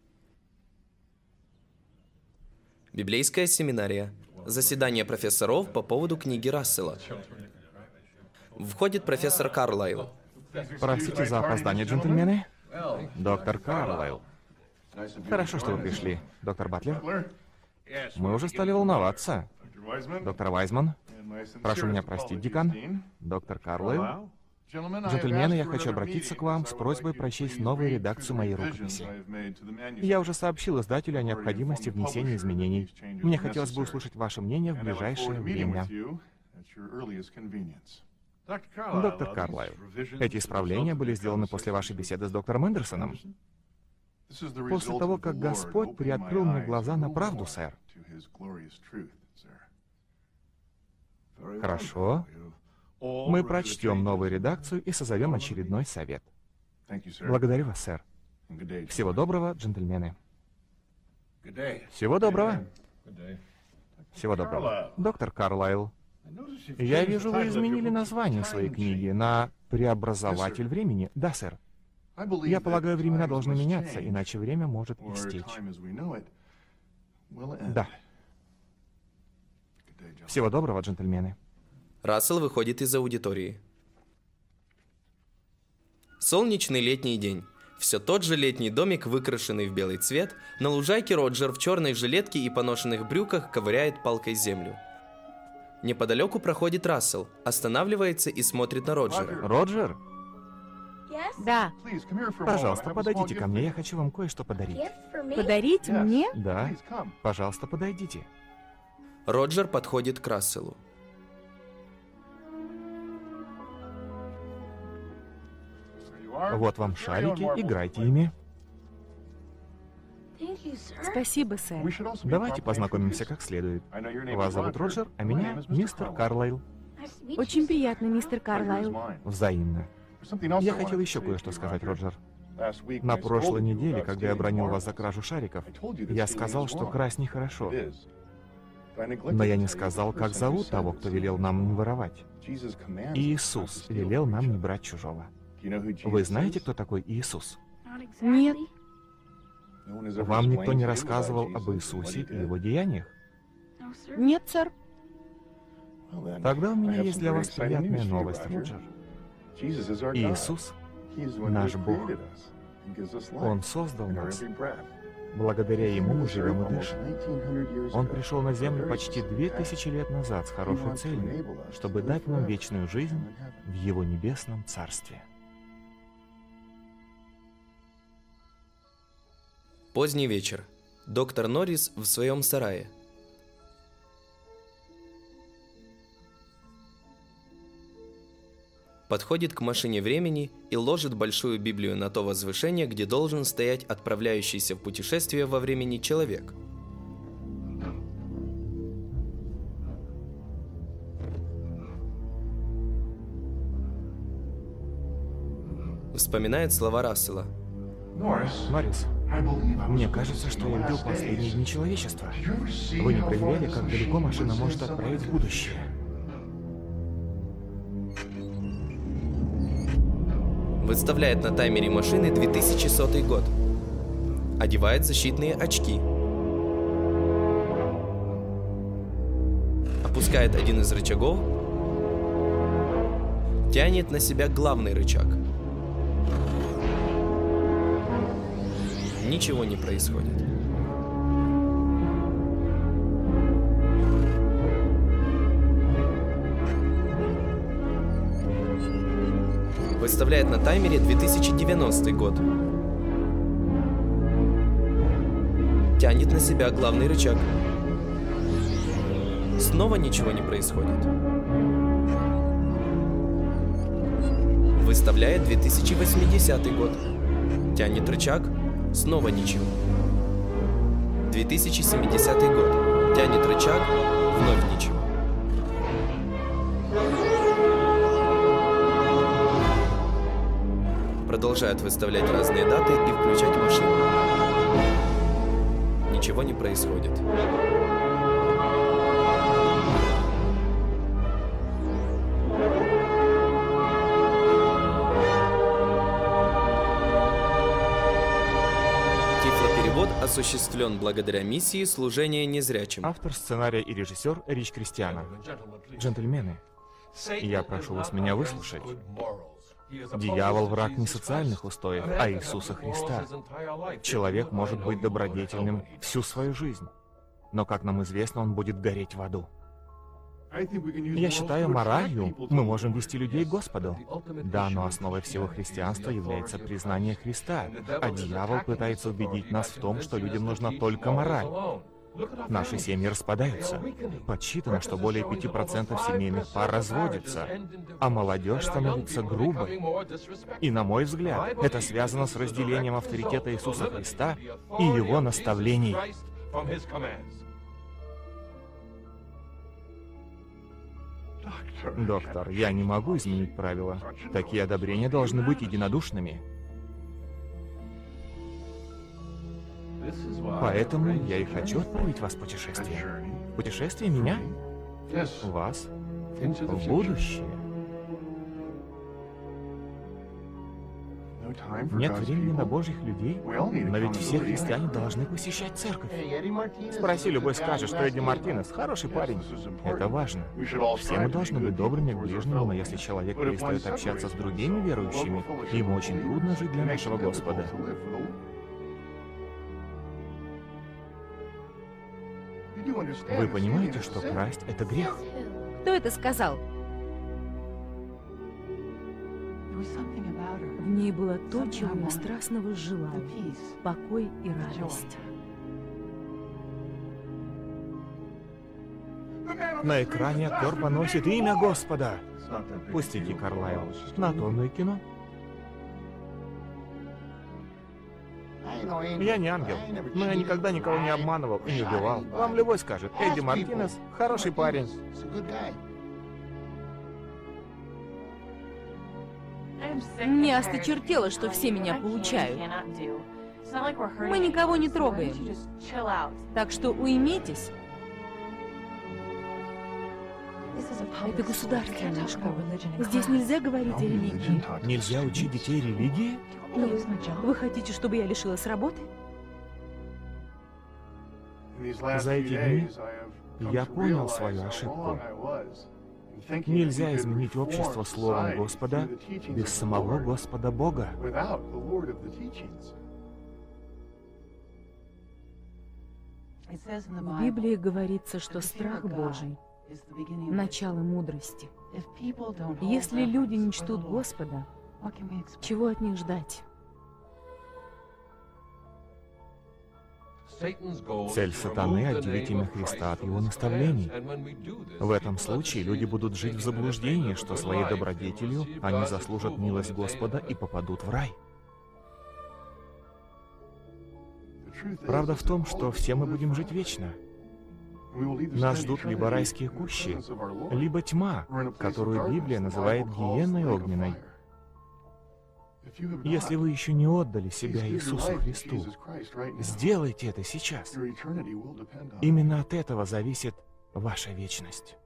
Библейская семинария. Заседание профессоров по поводу книги Рассела. Входит профессор Карлайл. Простите за опоздание, джентльмены. Доктор Карлайл. Хорошо, что вы пришли. Доктор Батлер. Мы уже стали волноваться. Доктор Вайзман. Прошу меня простить, декан. Доктор Карлайл. Джентльмены, я хочу обратиться к вам с просьбой прочесть новую редакцию моей рукописи. Я уже сообщил издателю о необходимости внесения изменений. Мне хотелось бы услышать ваше мнение в ближайшее время. Доктор Карлайл, эти исправления были сделаны после вашей беседы с доктором Эндерсоном. После того, как Господь приоткрыл мне глаза на правду, сэр. Хорошо. Мы прочтем новую редакцию и созовем очередной совет. Благодарю вас, сэр. Всего доброго, джентльмены. Всего доброго. Всего доброго. Доктор Карлайл, я вижу, вы изменили название своей книги на «Преобразователь времени». Да, сэр. Я полагаю, времена должны меняться, иначе время может истечь. Да. Всего доброго, джентльмены. Рассел выходит из аудитории. Солнечный летний день. Все тот же летний домик, выкрашенный в белый цвет. На лужайке Роджер в черной жилетке и поношенных брюках ковыряет палкой землю. Неподалеку проходит Рассел, останавливается и смотрит на Роджера. Роджер? Да. Пожалуйста, подойдите ко мне, я хочу вам кое-что подарить. Подарить мне? Да. Пожалуйста, подойдите. Роджер подходит к Расселу. Вот вам шарики, играйте ими. Спасибо, сэр. Давайте познакомимся как следует. Вас зовут Роджер, а меня мистер Карлайл. Очень приятно, мистер Карлайл. Взаимно. Я хотел еще кое-что сказать, Роджер. На прошлой неделе, когда я бранил вас за кражу шариков, я сказал, что красть нехорошо. Но я не сказал, как зовут того, кто велел нам не воровать. Иисус велел нам не брать чужого. Вы знаете, кто такой Иисус? Нет. Вам никто не рассказывал об Иисусе и его деяниях? Нет, сэр. Тогда у меня есть для вас приятная новость, Роджер. Иисус — наш Бог. Он создал нас. Благодаря Ему мы живем и дышим. Он пришел на землю почти две тысячи лет назад с хорошей целью, чтобы дать нам вечную жизнь в Его небесном Царстве. Поздний вечер. Доктор Норрис в своем сарае. Подходит к машине времени и ложит большую Библию на то возвышение, где должен стоять отправляющийся в путешествие во времени человек. Вспоминает слова Рассела. Норрис, мне кажется, что я видел последние дни человечества. Вы не проверяли, как далеко машина может отправить в будущее? Выставляет на таймере машины две тысячи сотый год. Одевает защитные очки. Опускает один из рычагов. Тянет на себя главный рычаг. Ничего не происходит. Выставляет на таймере две тысячи девяностый год. Тянет на себя главный рычаг. Снова ничего не происходит. Выставляет две тысячи восьмидесятый год. Тянет рычаг. Снова ничего. две тысячи семидесятый год. Тянет рычаг. Вновь ничего. Продолжает выставлять разные даты и включать машину. Ничего не происходит. Тифлоперевод осуществлен благодаря миссии служения незрячим. Автор сценария и режиссер Рич Кристиана. Джентльмены, я прошу вас меня выслушать. Дьявол — враг не социальных устоев, а Иисуса Христа. Человек может быть добродетельным всю свою жизнь, но, как нам известно, он будет гореть в аду. Я считаю, моралью мы можем вести людей к Господу. Да, но основой всего христианства является признание Христа, а дьявол пытается убедить нас в том, что людям нужна только мораль. Наши семьи распадаются. Подсчитано, что более пяти процентов семейных пар разводятся, а молодежь становится грубой. И, на мой взгляд, это связано с разделением авторитета Иисуса Христа и Его наставлений. Доктор, я не могу изменить правила. Такие одобрения должны быть единодушными. Поэтому я и хочу отправить вас в путешествие. Путешествие меня? Вас? В будущее. Нет времени на Божьих людей, но ведь все христиане должны посещать церковь. Спроси, любой скажет, что Эдди Мартинес хороший парень. Это важно. Все мы должны быть добрыми к ближнему, но если человек перестает общаться с другими верующими, ему очень трудно жить для нашего Господа. Вы понимаете, что красть — это грех? Кто это сказал? В ней было то, чего я страстно возжелал — покой и радость. На экране актер поносит имя Господа. Пустяки, Карлайл. На то оно и кино. Я не ангел, но я никогда никого не обманывал и не убивал. Вам любой скажет, Эдди Мартинес — хороший парень. Мне осточертело, что все меня получают. Мы никого не трогаем. Так что уймитесь. Это государственная школа. Здесь нельзя говорить о религии. Нельзя учить детей религии? Нет. Вы хотите, чтобы я лишилась работы? За эти дни я понял свою ошибку. Нельзя изменить общество словом Господа без самого Господа Бога. В Библии говорится, что страх Божий — начало мудрости. Если люди не чтут Господа, чего от них ждать? Цель сатаны — отделить имя Христа от его наставлений. В этом случае люди будут жить в заблуждении, что своей добродетелью они заслужат милость Господа и попадут в рай. Правда в том, что все мы будем жить вечно. Нас ждут либо райские кущи, либо тьма, которую Библия называет гиенной огненной. Если вы еще не отдали себя Иисусу Христу, сделайте это сейчас. Именно от этого зависит ваша вечность.